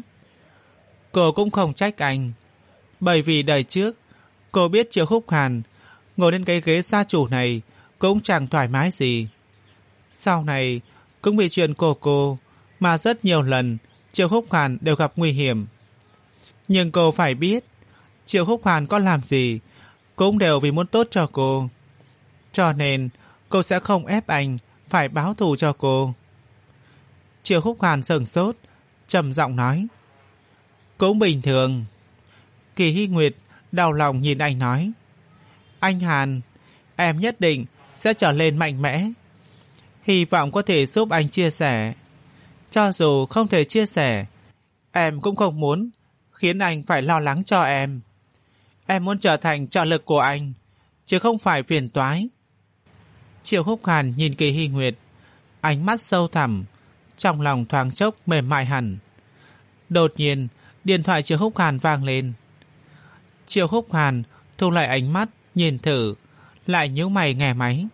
Cô cũng không trách anh, bởi vì đời trước cô biết Triệu Húc Hàn ngồi lên cái ghế gia chủ này cũng chẳng thoải mái gì. Sau này cũng bị chuyện cô cô mà rất nhiều lần Triệu Húc Hàn đều gặp nguy hiểm. Nhưng cô phải biết, Triệu Húc Hàn có làm gì cũng đều vì muốn tốt cho cô. Cho nên cô sẽ không ép anh phải báo thù cho cô. Triệu Húc Hàn sửng sốt, trầm giọng nói: Cũng bình thường. Kỳ Hy Nguyệt đau lòng nhìn anh nói: Anh Hàn, em nhất định sẽ trở lên mạnh mẽ. Hy vọng có thể giúp anh chia sẻ. Cho dù không thể chia sẻ, em cũng không muốn khiến anh phải lo lắng cho em. Em muốn trở thành trợ lực của anh, chứ không phải phiền toái. Triệu Húc Hàn nhìn Kỳ Hy Nguyệt, ánh mắt sâu thẳm, trong lòng thoáng chốc mềm mại hẳn. Đột nhiên, điện thoại Triệu Húc Hàn vang lên. Triệu Húc Hàn thu lại ánh mắt, nhìn thử, lại nhíu mày nghe máy.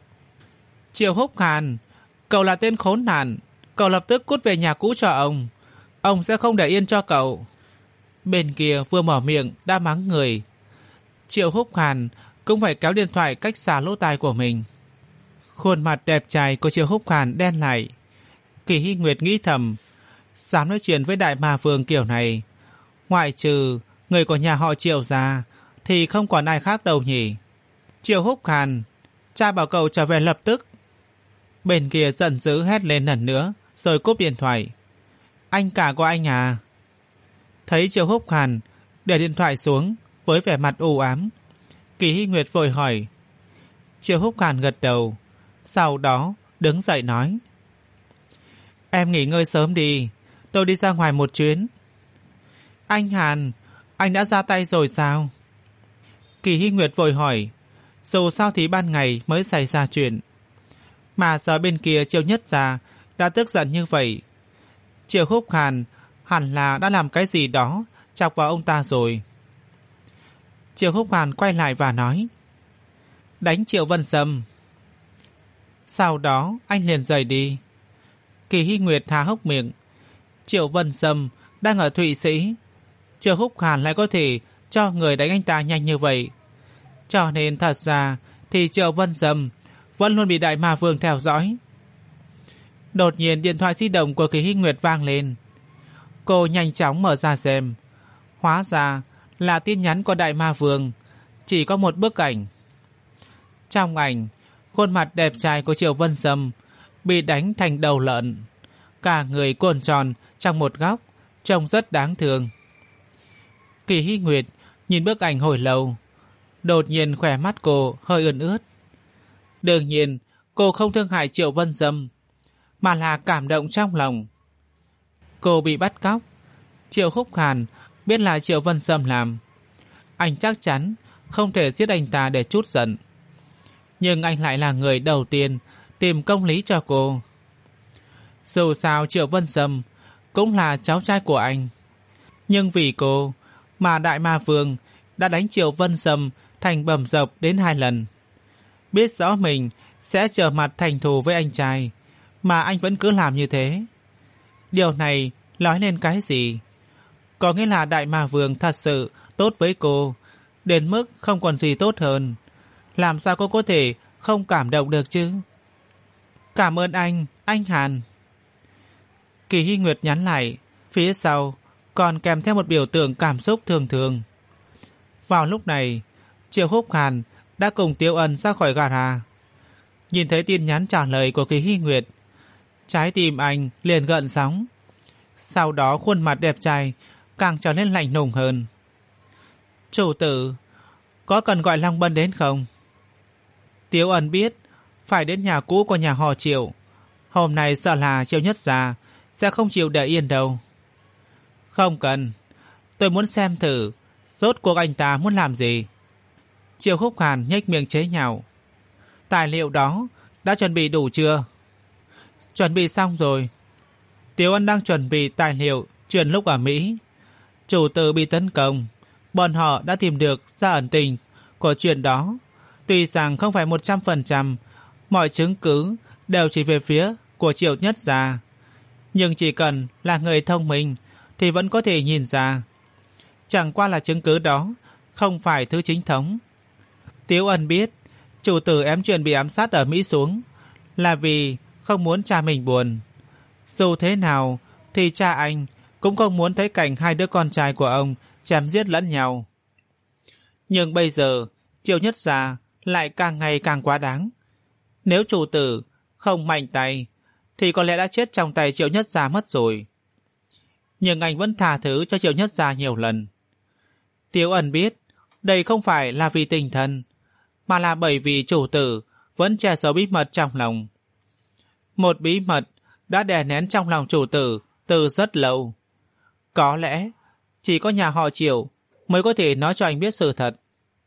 Triệu Húc Hàn, cậu là tên khốn nạn, cậu lập tức cút về nhà cũ cho ông. Ông sẽ không để yên cho cậu. Bên kia vừa mở miệng đã mắng người. Triệu Húc Hàn cũng phải kéo điện thoại cách xa lỗ tai của mình. Khuôn mặt đẹp trai của Triệu Húc Hàn đen lại. Kỳ Hy Nguyệt nghĩ thầm, dám nói chuyện với đại ma vương kiểu này, ngoại trừ người của nhà họ Triệu ra thì không còn ai khác đâu nhỉ. Triệu Húc Hàn, cha bảo cậu trở về lập tức. Bên kia giận dữ hét lên lần nữa rồi cúp điện thoại. Anh cả của anh à? Thấy Triệu Húc Hàn để điện thoại xuống với vẻ mặt u ám, Kỳ Hy Nguyệt vội hỏi. Triệu Húc Hàn gật đầu, sau đó đứng dậy nói: Em nghỉ ngơi sớm đi, tôi đi ra ngoài một chuyến. Anh Hàn, anh đã ra tay rồi sao? Kỳ Hy Nguyệt vội hỏi, dù sao thì ban ngày mới xảy ra chuyện, mà giờ bên kia Triệu Nhất Gia đã tức giận như vậy. Triệu Húc Hàn hẳn là đã làm cái gì đó chọc vào ông ta rồi. Triệu Húc Hàn quay lại và nói: Đánh Triệu Vân Dâm. Sau đó anh liền rời đi. Kỳ Hy Nguyệt há hốc miệng. Triệu Vân Dâm đang ở Thụy Sĩ, Triệu Húc Hàn lại có thể cho người đánh anh ta nhanh như vậy. Cho nên thật ra thì Triệu Vân Dâm vẫn luôn bị Đại Ma Vương theo dõi. Đột nhiên điện thoại di động của Kỳ Hy Nguyệt vang lên. Cô nhanh chóng mở ra xem. Hóa ra là tin nhắn của Đại Ma Vương, chỉ có một bức ảnh. Trong ảnh, khuôn mặt đẹp trai của Triệu Vân Sâm bị đánh thành đầu lợn, cả người cuộn tròn trong một góc, trông rất đáng thương. Kỳ Hy Nguyệt nhìn bức ảnh hồi lâu, đột nhiên khóe mắt cô hơi ươn ướt. Đương nhiên cô không thương hại Triệu Vân Sâm, mà là cảm động trong lòng. Cô bị bắt cóc, Triệu Húc Hàn biết là Triệu Vân Sâm làm, anh chắc chắn không thể giết anh ta để trút giận. Nhưng anh lại là người đầu tiên tìm công lý cho cô. Dù sao Triệu Vân Sâm cũng là cháu trai của anh, nhưng vì cô mà Đại Ma Vương đã đánh Triệu Vân Sâm thành bầm dập đến hai lần. Biết rõ mình sẽ trở mặt thành thù với anh trai, mà anh vẫn cứ làm như thế. Điều này nói lên cái gì? Có nghĩa là Đại Ma Vương thật sự tốt với cô, đến mức không còn gì tốt hơn. Làm sao cô có thể không cảm động được chứ? Cảm ơn anh, anh Hàn. Kỳ Hy Nguyệt nhắn lại, phía sau còn kèm theo một biểu tượng cảm xúc thường thường. Vào lúc này, Triệu Húc Hàn đã cùng Tiêu Ân ra khỏi gara. Nhìn thấy tin nhắn trả lời của Kỳ Hy Nguyệt, trái tim anh liền gợn sóng. Sau đó khuôn mặt đẹp trai càng trở nên lạnh lùng hơn. Chủ tử, có cần gọi Long Bân đến không? Tiêu Ân biết phải đến nhà cũ của nhà họ Triệu. Hôm nay sợ là Triệu Nhất Gia sẽ không chịu để yên đâu. Không cần, tôi muốn xem thử rốt cuộc anh ta muốn làm gì. Triệu Húc Hàn nhếch miệng chế nhạo. Tài liệu đó đã chuẩn bị đủ chưa? Chuẩn bị xong rồi. Tiêu Ân đang chuẩn bị tài liệu chuyển lúc ở Mỹ. Chủ tử bị tấn công, bọn họ đã tìm được ra ẩn tình của chuyện đó. Tuy rằng không phải một trăm phần trăm mọi chứng cứ đều chỉ về phía của Triệu Nhất Gia, nhưng chỉ cần là người thông minh thì vẫn có thể nhìn ra. Chẳng qua là chứng cứ đó không phải thứ chính thống. Tiếu Ân biết chủ tử ém chuyện bị ám sát ở Mỹ xuống là vì không muốn cha mình buồn. Dù thế nào thì cha anh cũng không muốn thấy cảnh hai đứa con trai của ông chém giết lẫn nhau. Nhưng bây giờ Triệu Nhất Gia lại càng ngày càng quá đáng. Nếu chủ tử không mạnh tay thì có lẽ đã chết trong tay Triệu Nhất Gia mất rồi. Nhưng anh vẫn tha thứ cho Triệu Nhất Gia nhiều lần. Tiếu Ân biết đây không phải là vì tình thân, mà là bởi vì chủ tử vẫn che giấu bí mật trong lòng. Một bí mật đã đè nén trong lòng chủ tử từ rất lâu. Có lẽ chỉ có nhà họ Triệu mới có thể nói cho anh biết sự thật.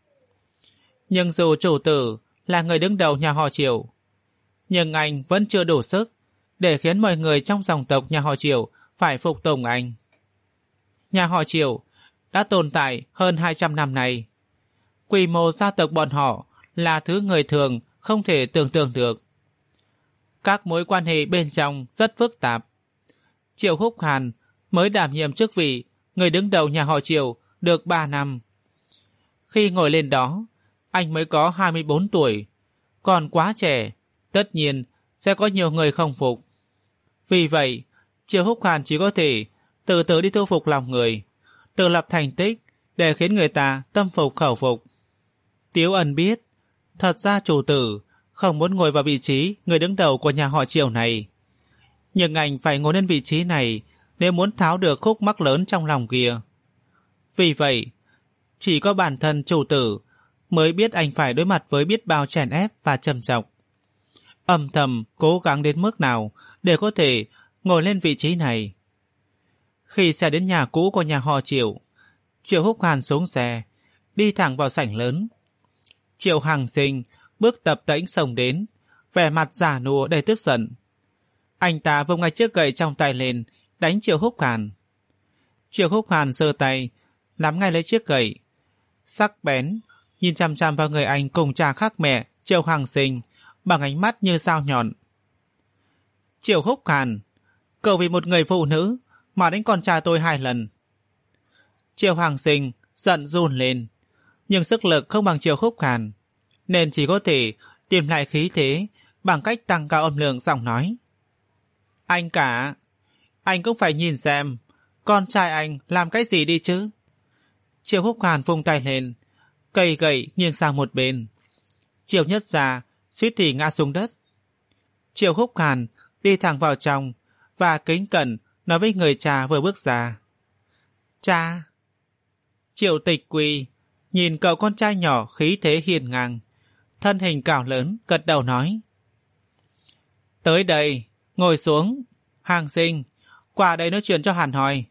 Nhưng dù chủ tử là người đứng đầu nhà họ Triệu, nhưng anh vẫn chưa đủ sức để khiến mọi người trong dòng tộc nhà họ Triệu phải phục tùng anh. Nhà họ Triệu đã tồn tại hơn hai trăm năm nay. Quy mô gia tộc bọn họ là thứ người thường không thể tưởng tượng được. Các mối quan hệ bên trong rất phức tạp. Triệu Húc Hàn mới đảm nhiệm chức vị người đứng đầu nhà họ Triệu được ba năm. Khi ngồi lên đó, anh mới có hai mươi bốn tuổi, còn quá trẻ, tất nhiên sẽ có nhiều người không phục. Vì vậy, Triệu Húc Hàn chỉ có thể từ từ đi thu phục lòng người, tự lập thành tích để khiến người ta tâm phục khẩu phục. Tiếu Ân biết, thật ra chủ tử không muốn ngồi vào vị trí người đứng đầu của nhà họ Triệu này. Nhưng anh phải ngồi lên vị trí này nếu muốn tháo được khúc mắc lớn trong lòng kia. Vì vậy, chỉ có bản thân chủ tử mới biết anh phải đối mặt với biết bao chèn ép và trầm trọng. Âm thầm cố gắng đến mức nào để có thể ngồi lên vị trí này. Khi xe đến nhà cũ của nhà họ Triệu, Triệu Húc Hàn xuống xe, đi thẳng vào sảnh lớn. Triệu Hằng Sinh bước tập tễnh xông đến, vẻ mặt già nua đầy tức giận. Anh ta vung ngay chiếc gậy trong tay lên, đánh Triệu Húc Hàn. Triệu Húc Hàn giơ tay, nắm ngay lấy chiếc gậy. Sắc bén, nhìn chằm chằm vào người anh cùng cha khác mẹ, Triệu Hằng Sinh, bằng ánh mắt như dao nhọn. Triệu Húc Hàn, cậu vì một người phụ nữ mà đánh con trai tôi hai lần. Triệu Hằng Sinh giận run lên, nhưng sức lực không bằng Triệu Húc Hàn, nên chỉ có thể tìm lại khí thế bằng cách tăng cao âm lượng giọng nói. Anh cả, anh cũng phải nhìn xem con trai anh làm cái gì đi chứ. Triệu Húc Hàn vung tay lên, cây gậy nghiêng sang một bên. Triệu Nhất Gia suýt thì ngã xuống đất. Triệu Húc Hàn đi thẳng vào trong và kính cẩn nói với người cha vừa bước ra. Cha! Triệu Tịch quỳ nhìn cậu con trai nhỏ khí thế hiền ngang, thân hình cao lớn, gật đầu nói. Tới đây, ngồi xuống. Hàng Sinh, qua đây nói chuyện cho hẳn hoi.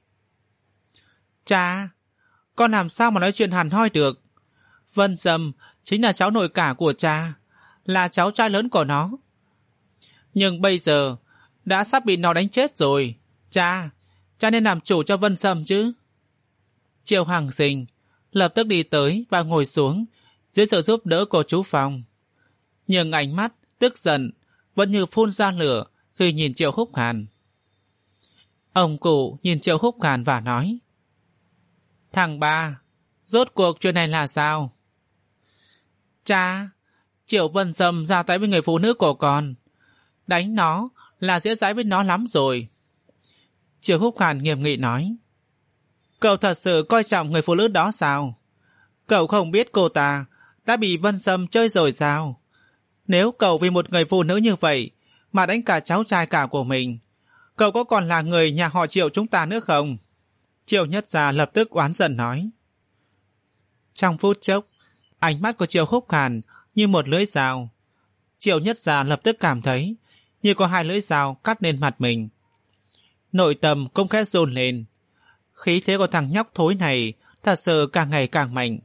Cha! Con làm sao mà nói chuyện hẳn hoi được? Vân Sâm chính là cháu nội cả của cha, là cháu trai lớn của nó. Nhưng bây giờ đã sắp bị nó đánh chết rồi. Cha, cha nên làm chủ cho Vân Sâm chứ. Triệu Hàng Sinh lập tức đi tới và ngồi xuống dưới sự giúp đỡ của chú Phong. Nhưng ánh mắt tức giận vẫn như phun ra lửa khi nhìn Triệu Húc Hàn. Ông cụ nhìn Triệu Húc Hàn và nói. Thằng ba, rốt cuộc chuyện này là sao? Cha, Triệu Vân Sâm ra tay với người phụ nữ của con. Đánh nó là dễ dãi với nó lắm rồi. Triệu Húc Hàn nghiêm nghị nói. Cậu thật sự coi trọng người phụ nữ đó sao? Cậu không biết cô ta đã bị Vân Sâm chơi rồi sao? Nếu cậu vì một người phụ nữ như vậy mà đánh cả cháu trai cả của mình, cậu có còn là người nhà họ Triệu chúng ta nữa không? Triệu Nhất Gia lập tức oán giận nói. Trong phút chốc, ánh mắt của Triệu Húc Hàn như một lưỡi dao. Triệu Nhất Gia lập tức cảm thấy như có hai lưỡi dao cắt lên mặt mình. Nội tâm cũng khẽ run lên. Khí thế của thằng nhóc thối này thật sự càng ngày càng mạnh.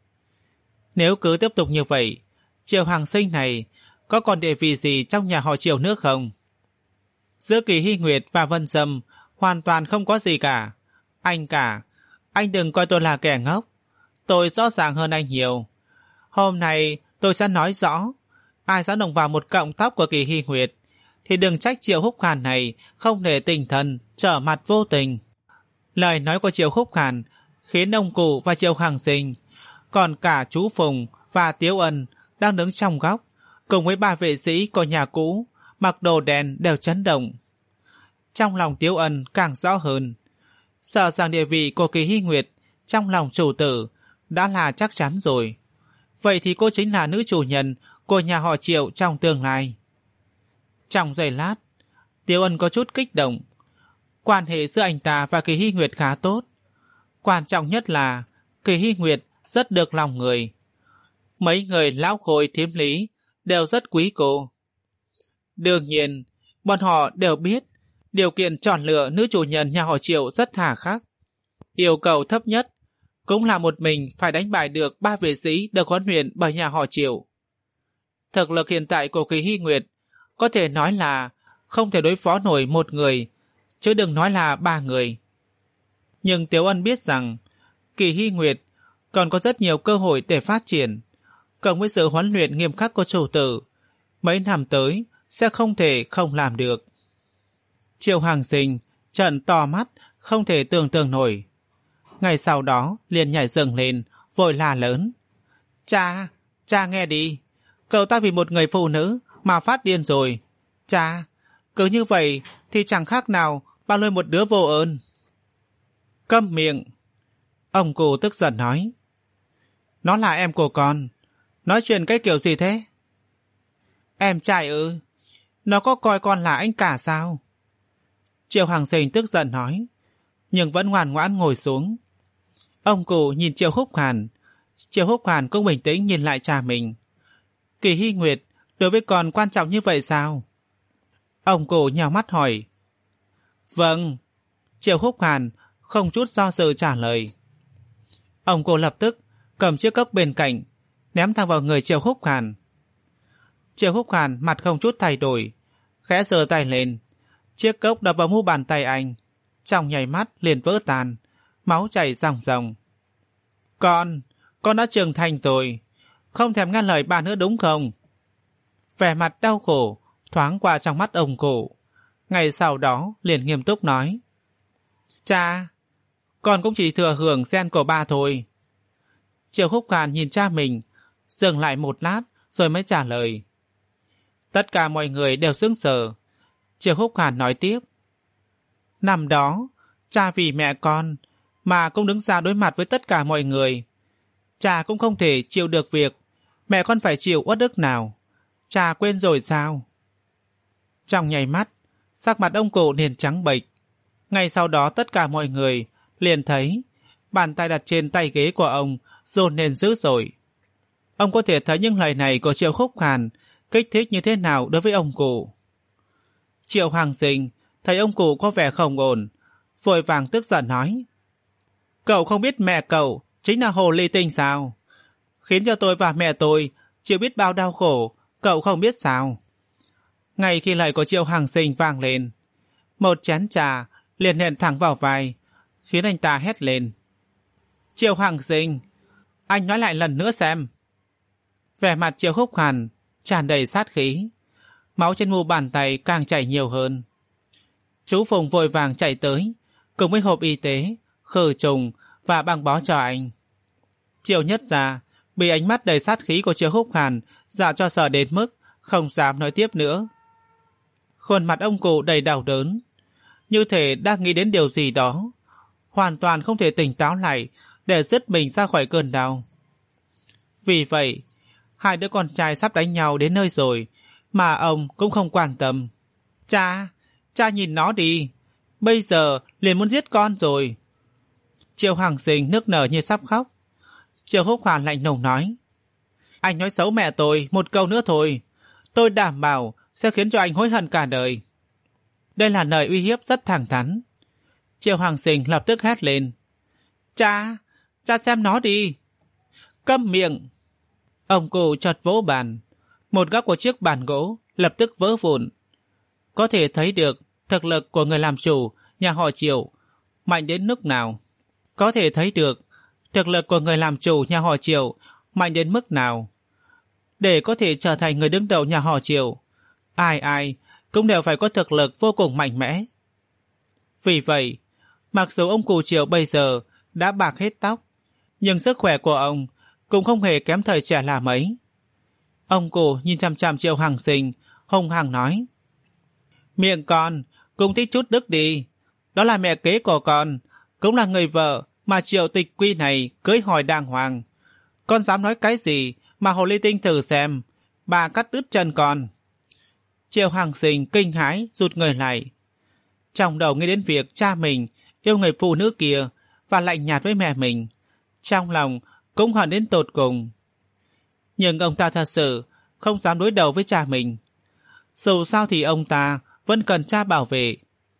Nếu cứ tiếp tục như vậy, Triệu Hàng Sinh này có còn địa vị gì trong nhà họ Triệu nữa không? Giữa Kỳ Hy Nguyệt và Vân Sâm hoàn toàn không có gì cả. Anh cả, anh đừng coi tôi là kẻ ngốc. Tôi rõ ràng hơn anh nhiều. Hôm nay tôi sẽ nói rõ. Ai dám động vào một cọng tóc của Kỳ Hy Nguyệt thì đừng trách Triệu Húc Hàn này không để tinh thần trở mặt vô tình. Lời nói của Triệu Húc Hàn khiến ông cụ và Triệu Hàng Sinh, còn cả chú Phùng và Tiếu Ân đang đứng trong góc cùng với ba vệ sĩ của nhà cũ mặc đồ đen đều chấn động. Trong lòng Tiếu Ân càng rõ hơn, sợ rằng địa vị của Kỳ Hy Nguyệt trong lòng chủ tử đã là chắc chắn rồi. Vậy thì cô chính là nữ chủ nhân của nhà họ Triệu trong tương lai. Trong giây lát, Tiếu Ân có chút kích động. Quan hệ giữa anh ta và Kỳ Hy Nguyệt khá tốt. Quan trọng nhất là Kỳ Hy Nguyệt rất được lòng người. Mấy người lão khôi thiếm lý đều rất quý cô. Đương nhiên, bọn họ đều biết điều kiện chọn lựa nữ chủ nhân nhà họ Triệu rất hà khắc. Yêu cầu thấp nhất cũng là một mình phải đánh bại được ba vệ sĩ được huấn luyện bởi nhà họ Triệu. Thực lực hiện tại của Kỳ Hy Nguyệt có thể nói là không thể đối phó nổi một người, chứ đừng nói là ba người. Nhưng Tiếu Ân biết rằng Kỳ Hy Nguyệt còn có rất nhiều cơ hội để phát triển. Cộng với sự huấn luyện nghiêm khắc của chủ tử, mấy năm tới sẽ không thể không làm được. Triệu Hàng Sinh trợn to mắt không thể tưởng tượng nổi. Ngày sau đó liền nhảy dựng lên vội la lớn. Cha, cha nghe đi. Cậu ta vì một người phụ nữ mà phát điên rồi. Cha, cứ như vậy thì chẳng khác nào bao nuôi một đứa vô ơn. Câm miệng. Ông cụ tức giận nói. Nó là em của con. Nói chuyện cái kiểu gì thế? Em trai ư? Nó có coi con là anh cả sao? Triệu Hàng Sinh tức giận nói, nhưng vẫn ngoan ngoãn ngồi xuống. Ông cụ nhìn Triệu Húc Hàn. Triệu Húc Hàn cũng bình tĩnh nhìn lại cha mình. Kỳ Hy Nguyệt đối với con quan trọng như vậy sao? Ông cụ nhào mắt hỏi. Vâng. Triệu Húc Hàn không chút do dự trả lời. Ông cụ lập tức cầm chiếc cốc bên cạnh ném thẳng vào người Triệu Húc Hàn. Triệu Húc Hàn mặt không chút thay đổi, khẽ giơ tay lên, chiếc cốc đập vào mu bàn tay anh, trong nháy mắt liền vỡ tan, máu chảy ròng ròng. Con, con đã trưởng thành rồi, không thèm nghe lời bà nữa đúng không? Vẻ mặt đau khổ thoáng qua trong mắt ông cụ. Ngày sau đó liền nghiêm túc nói. Cha, con cũng chỉ thừa hưởng gen của ba thôi. Triệu Húc Hàn nhìn cha mình, dừng lại một lát rồi mới trả lời. Tất cả mọi người đều sững sờ. Triệu Húc Hàn nói tiếp. Năm đó, cha vì mẹ con mà cũng đứng ra đối mặt với tất cả mọi người. Cha cũng không thể chịu được việc mẹ con phải chịu uất ức nào. Cha quên rồi sao? Trong nháy mắt, sắc mặt ông cụ liền trắng bệch. Ngay sau đó tất cả mọi người liền thấy bàn tay đặt trên tay ghế của ông dồn lên dữ dội. Ông có thể thấy những lời này của Triệu Húc Hàn kích thích như thế nào đối với ông cụ. Triệu Hoàng Sinh thấy ông cụ có vẻ không ổn, vội vàng tức giận nói. Cậu không biết mẹ cậu chính là Hồ Ly Tinh sao? Khiến cho tôi và mẹ tôi chịu biết bao đau khổ, cậu không biết sao? Ngay khi lời của Triệu Hoàng Sinh vang lên, một chén trà liền nện thẳng vào vai, khiến anh ta hét lên. Triệu Hoàng Sinh, anh nói lại lần nữa xem. Vẻ mặt Triệu Húc Hàn tràn đầy sát khí, máu trên mu bàn tay càng chảy nhiều hơn. Chú Phùng vội vàng chạy tới, cùng với hộp y tế, khử trùng và băng bó cho anh. Triệu Nhất Gia bị ánh mắt đầy sát khí của Triệu Húc Hàn dọa cho sợ đến mức không dám nói tiếp nữa. Khuôn mặt ông cụ đầy đau đớn, như thể đang nghĩ đến điều gì đó, hoàn toàn không thể tỉnh táo lại để dứt mình ra khỏi cơn đau. Vì vậy, hai đứa con trai sắp đánh nhau đến nơi rồi mà ông cũng không quan tâm. Cha, cha nhìn nó đi, bây giờ liền muốn giết con rồi. Triệu Hoàng Sinh nức nở như sắp khóc. Triệu Húc Hàn lạnh lùng nói. Anh nói xấu mẹ tôi một câu nữa thôi, tôi đảm bảo sẽ khiến cho anh hối hận cả đời. Đây là lời uy hiếp rất thẳng thắn. Triệu Hoàng Sinh lập tức hét lên. Cha, cha xem nó đi. Câm miệng. Ông cụ chợt vỗ bàn. Một góc của chiếc bàn gỗ lập tức vỡ vụn. Có thể thấy được thực lực của người làm chủ nhà họ Triệu mạnh đến mức nào. Có thể thấy được thực lực của người làm chủ nhà họ Triệu mạnh đến mức nào. Để có thể trở thành người đứng đầu nhà họ Triệu, ai ai cũng đều phải có thực lực vô cùng mạnh mẽ. Vì vậy, mặc dù ông cụ Triệu bây giờ đã bạc hết tóc, nhưng sức khỏe của ông cũng không hề kém thời trẻ là mấy. Ông cụ nhìn chằm chằm Triệu Hoàng Sinh, hung hăng nói. Miệng con cũng thích chút đức đi. Đó là mẹ kế của con, cũng là người vợ mà Triệu Tịch Quy này cưới hỏi đàng hoàng. Con dám nói cái gì mà Hồ Ly Tinh thử xem, bà cắt đứt chân con. Triệu Hoàng Sinh kinh hãi rụt người lại. Trong đầu nghĩ đến việc cha mình yêu người phụ nữ kia và lạnh nhạt với mẹ mình, trong lòng cũng hận đến tột cùng. Nhưng ông ta thật sự không dám đối đầu với cha mình. Dù sao thì ông ta vẫn cần cha bảo vệ.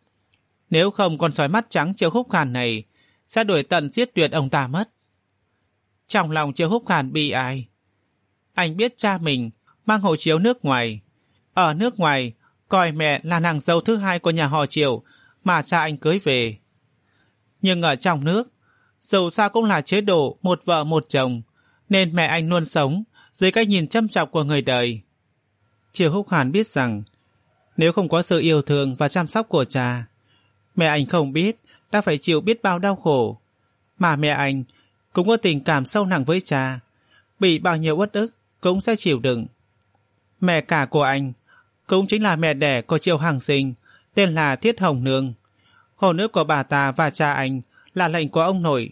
Nếu không, con sói mắt trắng Triệu Húc Hàn này sẽ đuổi tận giết tuyệt ông ta mất. Trong lòng Triệu Húc Hàn bi ai. Anh biết cha mình mang hộ chiếu nước ngoài. Ở nước ngoài coi mẹ là nàng dâu thứ hai của nhà họ Triệu mà cha anh cưới về. Nhưng ở trong nước, dù sao cũng là chế độ một vợ một chồng, nên mẹ anh luôn sống dưới cái nhìn chăm chọc của người đời. Triệu Húc Hàn biết rằng nếu không có sự yêu thương và chăm sóc của cha, mẹ anh không biết đã phải chịu biết bao đau khổ. Mà mẹ anh cũng có tình cảm sâu nặng với cha, bị bao nhiêu uất ức cũng sẽ chịu đựng. Mẹ cả của anh cũng chính là mẹ đẻ của Triệu Hoàng Sinh, tên là Thiết Hồng Nương. Hôn ước của bà ta và cha anh là lệnh của ông nội.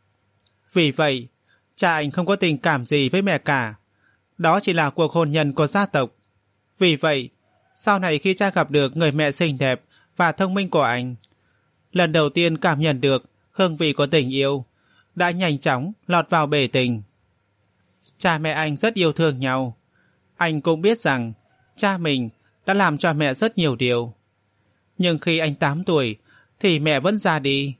Vì vậy, cha anh không có tình cảm gì với mẹ cả. Đó chỉ là cuộc hôn nhân của gia tộc. Vì vậy, sau này khi cha gặp được người mẹ xinh đẹp và thông minh của anh, lần đầu tiên cảm nhận được hương vị của tình yêu, đã nhanh chóng lọt vào bể tình. Cha mẹ anh rất yêu thương nhau. Anh cũng biết rằng cha mình đã làm cho mẹ rất nhiều điều. Nhưng khi anh tám tuổi thì mẹ vẫn ra đi.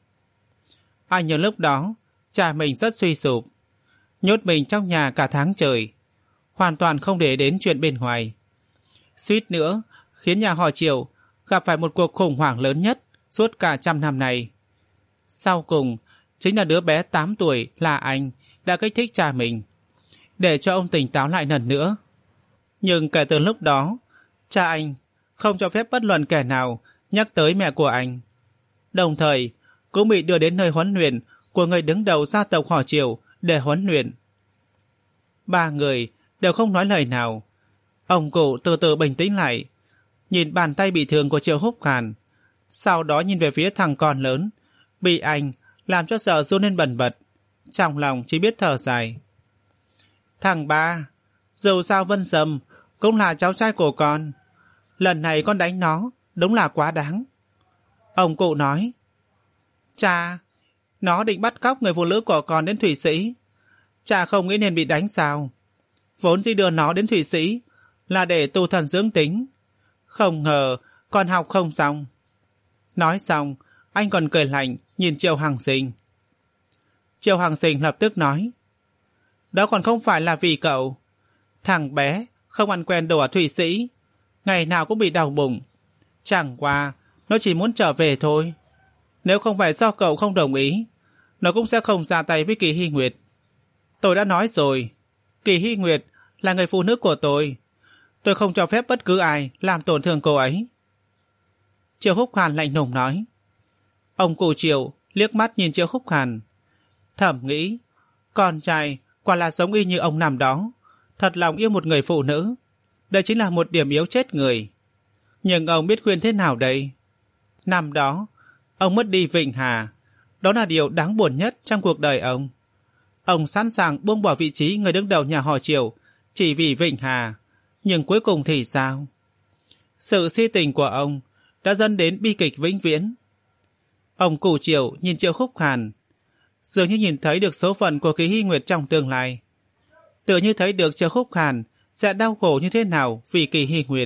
Anh nhớ lúc đó cha mình rất suy sụp, nhốt mình trong nhà cả tháng trời, hoàn toàn không để đến chuyện bên ngoài. Suýt nữa khiến nhà họ Triệu gặp phải một cuộc khủng hoảng lớn nhất suốt cả trăm năm này. Sau cùng chính là đứa bé tám tuổi là anh đã kích thích cha mình, để cho ông tỉnh táo lại lần nữa. Nhưng kể từ lúc đó, cha anh không cho phép bất luận kẻ nào nhắc tới mẹ của anh. Đồng thời cũng bị đưa đến nơi huấn luyện của người đứng đầu gia tộc họ Triệu để huấn luyện. Ba người đều không nói lời nào. Ông cụ từ từ bình tĩnh lại, nhìn bàn tay bị thương của Triệu Húc Hàn, sau đó nhìn về phía thằng con lớn, bị anh làm cho sợ run lên bần bật, trong lòng chỉ biết thở dài. Thằng ba, dù sao Vân Sâm cũng là cháu trai của con, lần này con đánh nó đúng là quá đáng. Ông cụ nói, cha, nó định bắt cóc người phụ nữ của con đến Thụy Sĩ. Cha không nghĩ nên bị đánh sao? Vốn dĩ đưa nó đến Thụy Sĩ là để tu thần dưỡng tính, không ngờ con học không xong. Nói xong, anh còn cười lạnh nhìn Triệu Hằng Sinh. Triệu Hằng Sinh lập tức nói, đó còn không phải là vì cậu. Thằng bé không ăn quen đồ ở Thụy Sĩ, ngày nào cũng bị đau bụng. Chẳng qua, nó chỉ muốn trở về thôi. Nếu không phải do cậu không đồng ý, nó cũng sẽ không ra tay với Kỳ Hy Nguyệt. Tôi đã nói rồi, Kỳ Hy Nguyệt là người phụ nữ của tôi. Tôi không cho phép bất cứ ai làm tổn thương cô ấy. Triệu Húc Hàn lạnh lùng nói. Ông cụ Triệu liếc mắt nhìn Triệu Húc Hàn, thầm nghĩ, con trai quả là giống y như ông năm đó, thật lòng yêu một người phụ nữ. Đây chính là một điểm yếu chết người. Nhưng ông biết khuyên thế nào đây? Năm đó, ông mất đi Vịnh Hà. Đó là điều đáng buồn nhất trong cuộc đời ông. Ông sẵn sàng buông bỏ vị trí người đứng đầu nhà họ Triệu chỉ vì Vịnh Hà. Nhưng cuối cùng thì sao? Sự si tình của ông đã dẫn đến bi kịch vĩnh viễn. Ông cụ Triệu nhìn Triệu Húc Hàn, dường như nhìn thấy được số phận của Kỳ Hy Nguyệt trong tương lai. Tựa như thấy được Triệu Húc Hàn sẽ đau khổ như thế nào vì Kỳ Hy Nguyệt.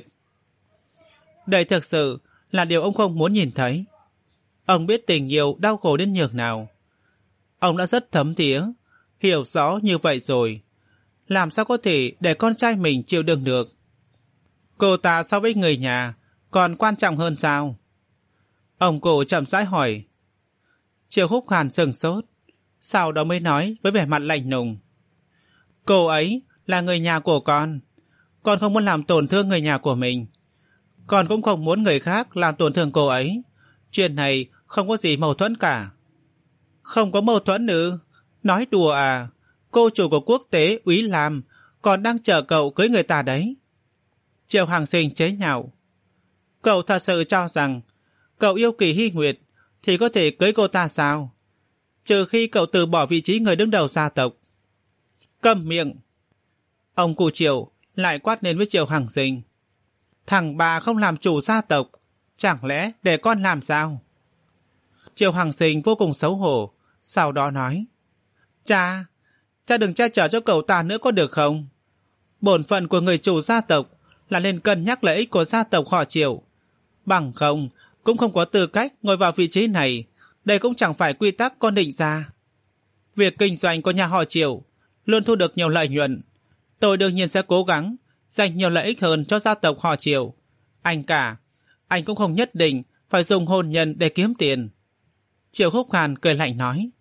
Đây thực sự là điều ông không muốn nhìn thấy. Ông biết tình yêu đau khổ đến nhường nào. Ông đã rất thấm thía, hiểu rõ như vậy rồi. Làm sao có thể để con trai mình chịu đựng được? Cô ta so với người nhà còn quan trọng hơn sao? Ông cụ chậm rãi hỏi. Triệu Húc Hàn sừng sốt, sau đó mới nói với vẻ mặt lạnh lùng. Cô ấy là người nhà của con. Con không muốn làm tổn thương người nhà của mình. Con cũng không muốn người khác làm tổn thương cô ấy. Chuyện này không có gì mâu thuẫn cả. Không có mâu thuẫn ư? Nói đùa à? Cô chủ của quốc tế Úy Lam còn đang chờ cậu cưới người ta đấy. Triệu Hằng Sinh chế nhạo. Cậu thật sự cho rằng cậu yêu Kỳ Hy Nguyệt thì có thể cưới cô ta sao? Trừ khi cậu từ bỏ vị trí người đứng đầu gia tộc. Câm miệng! Ông cụ Triệu lại quát lên với Triệu Hằng Sinh. Thằng bà không làm chủ gia tộc, chẳng lẽ để con làm sao? Triệu Hằng Sinh vô cùng xấu hổ, sau đó nói. Cha, cha đừng che chở cho cậu ta nữa có được không? Bổn phận của người chủ gia tộc là nên cân nhắc lợi ích của gia tộc họ Triệu. Bằng không, cũng không có tư cách ngồi vào vị trí này. Đây cũng chẳng phải quy tắc con định ra. Việc kinh doanh của nhà họ Triệu luôn thu được nhiều lợi nhuận. Tôi đương nhiên sẽ cố gắng dành nhiều lợi ích hơn cho gia tộc họ Triệu. Anh cả, anh cũng không nhất định phải dùng hôn nhân để kiếm tiền. Triệu Húc Hàn cười lạnh nói.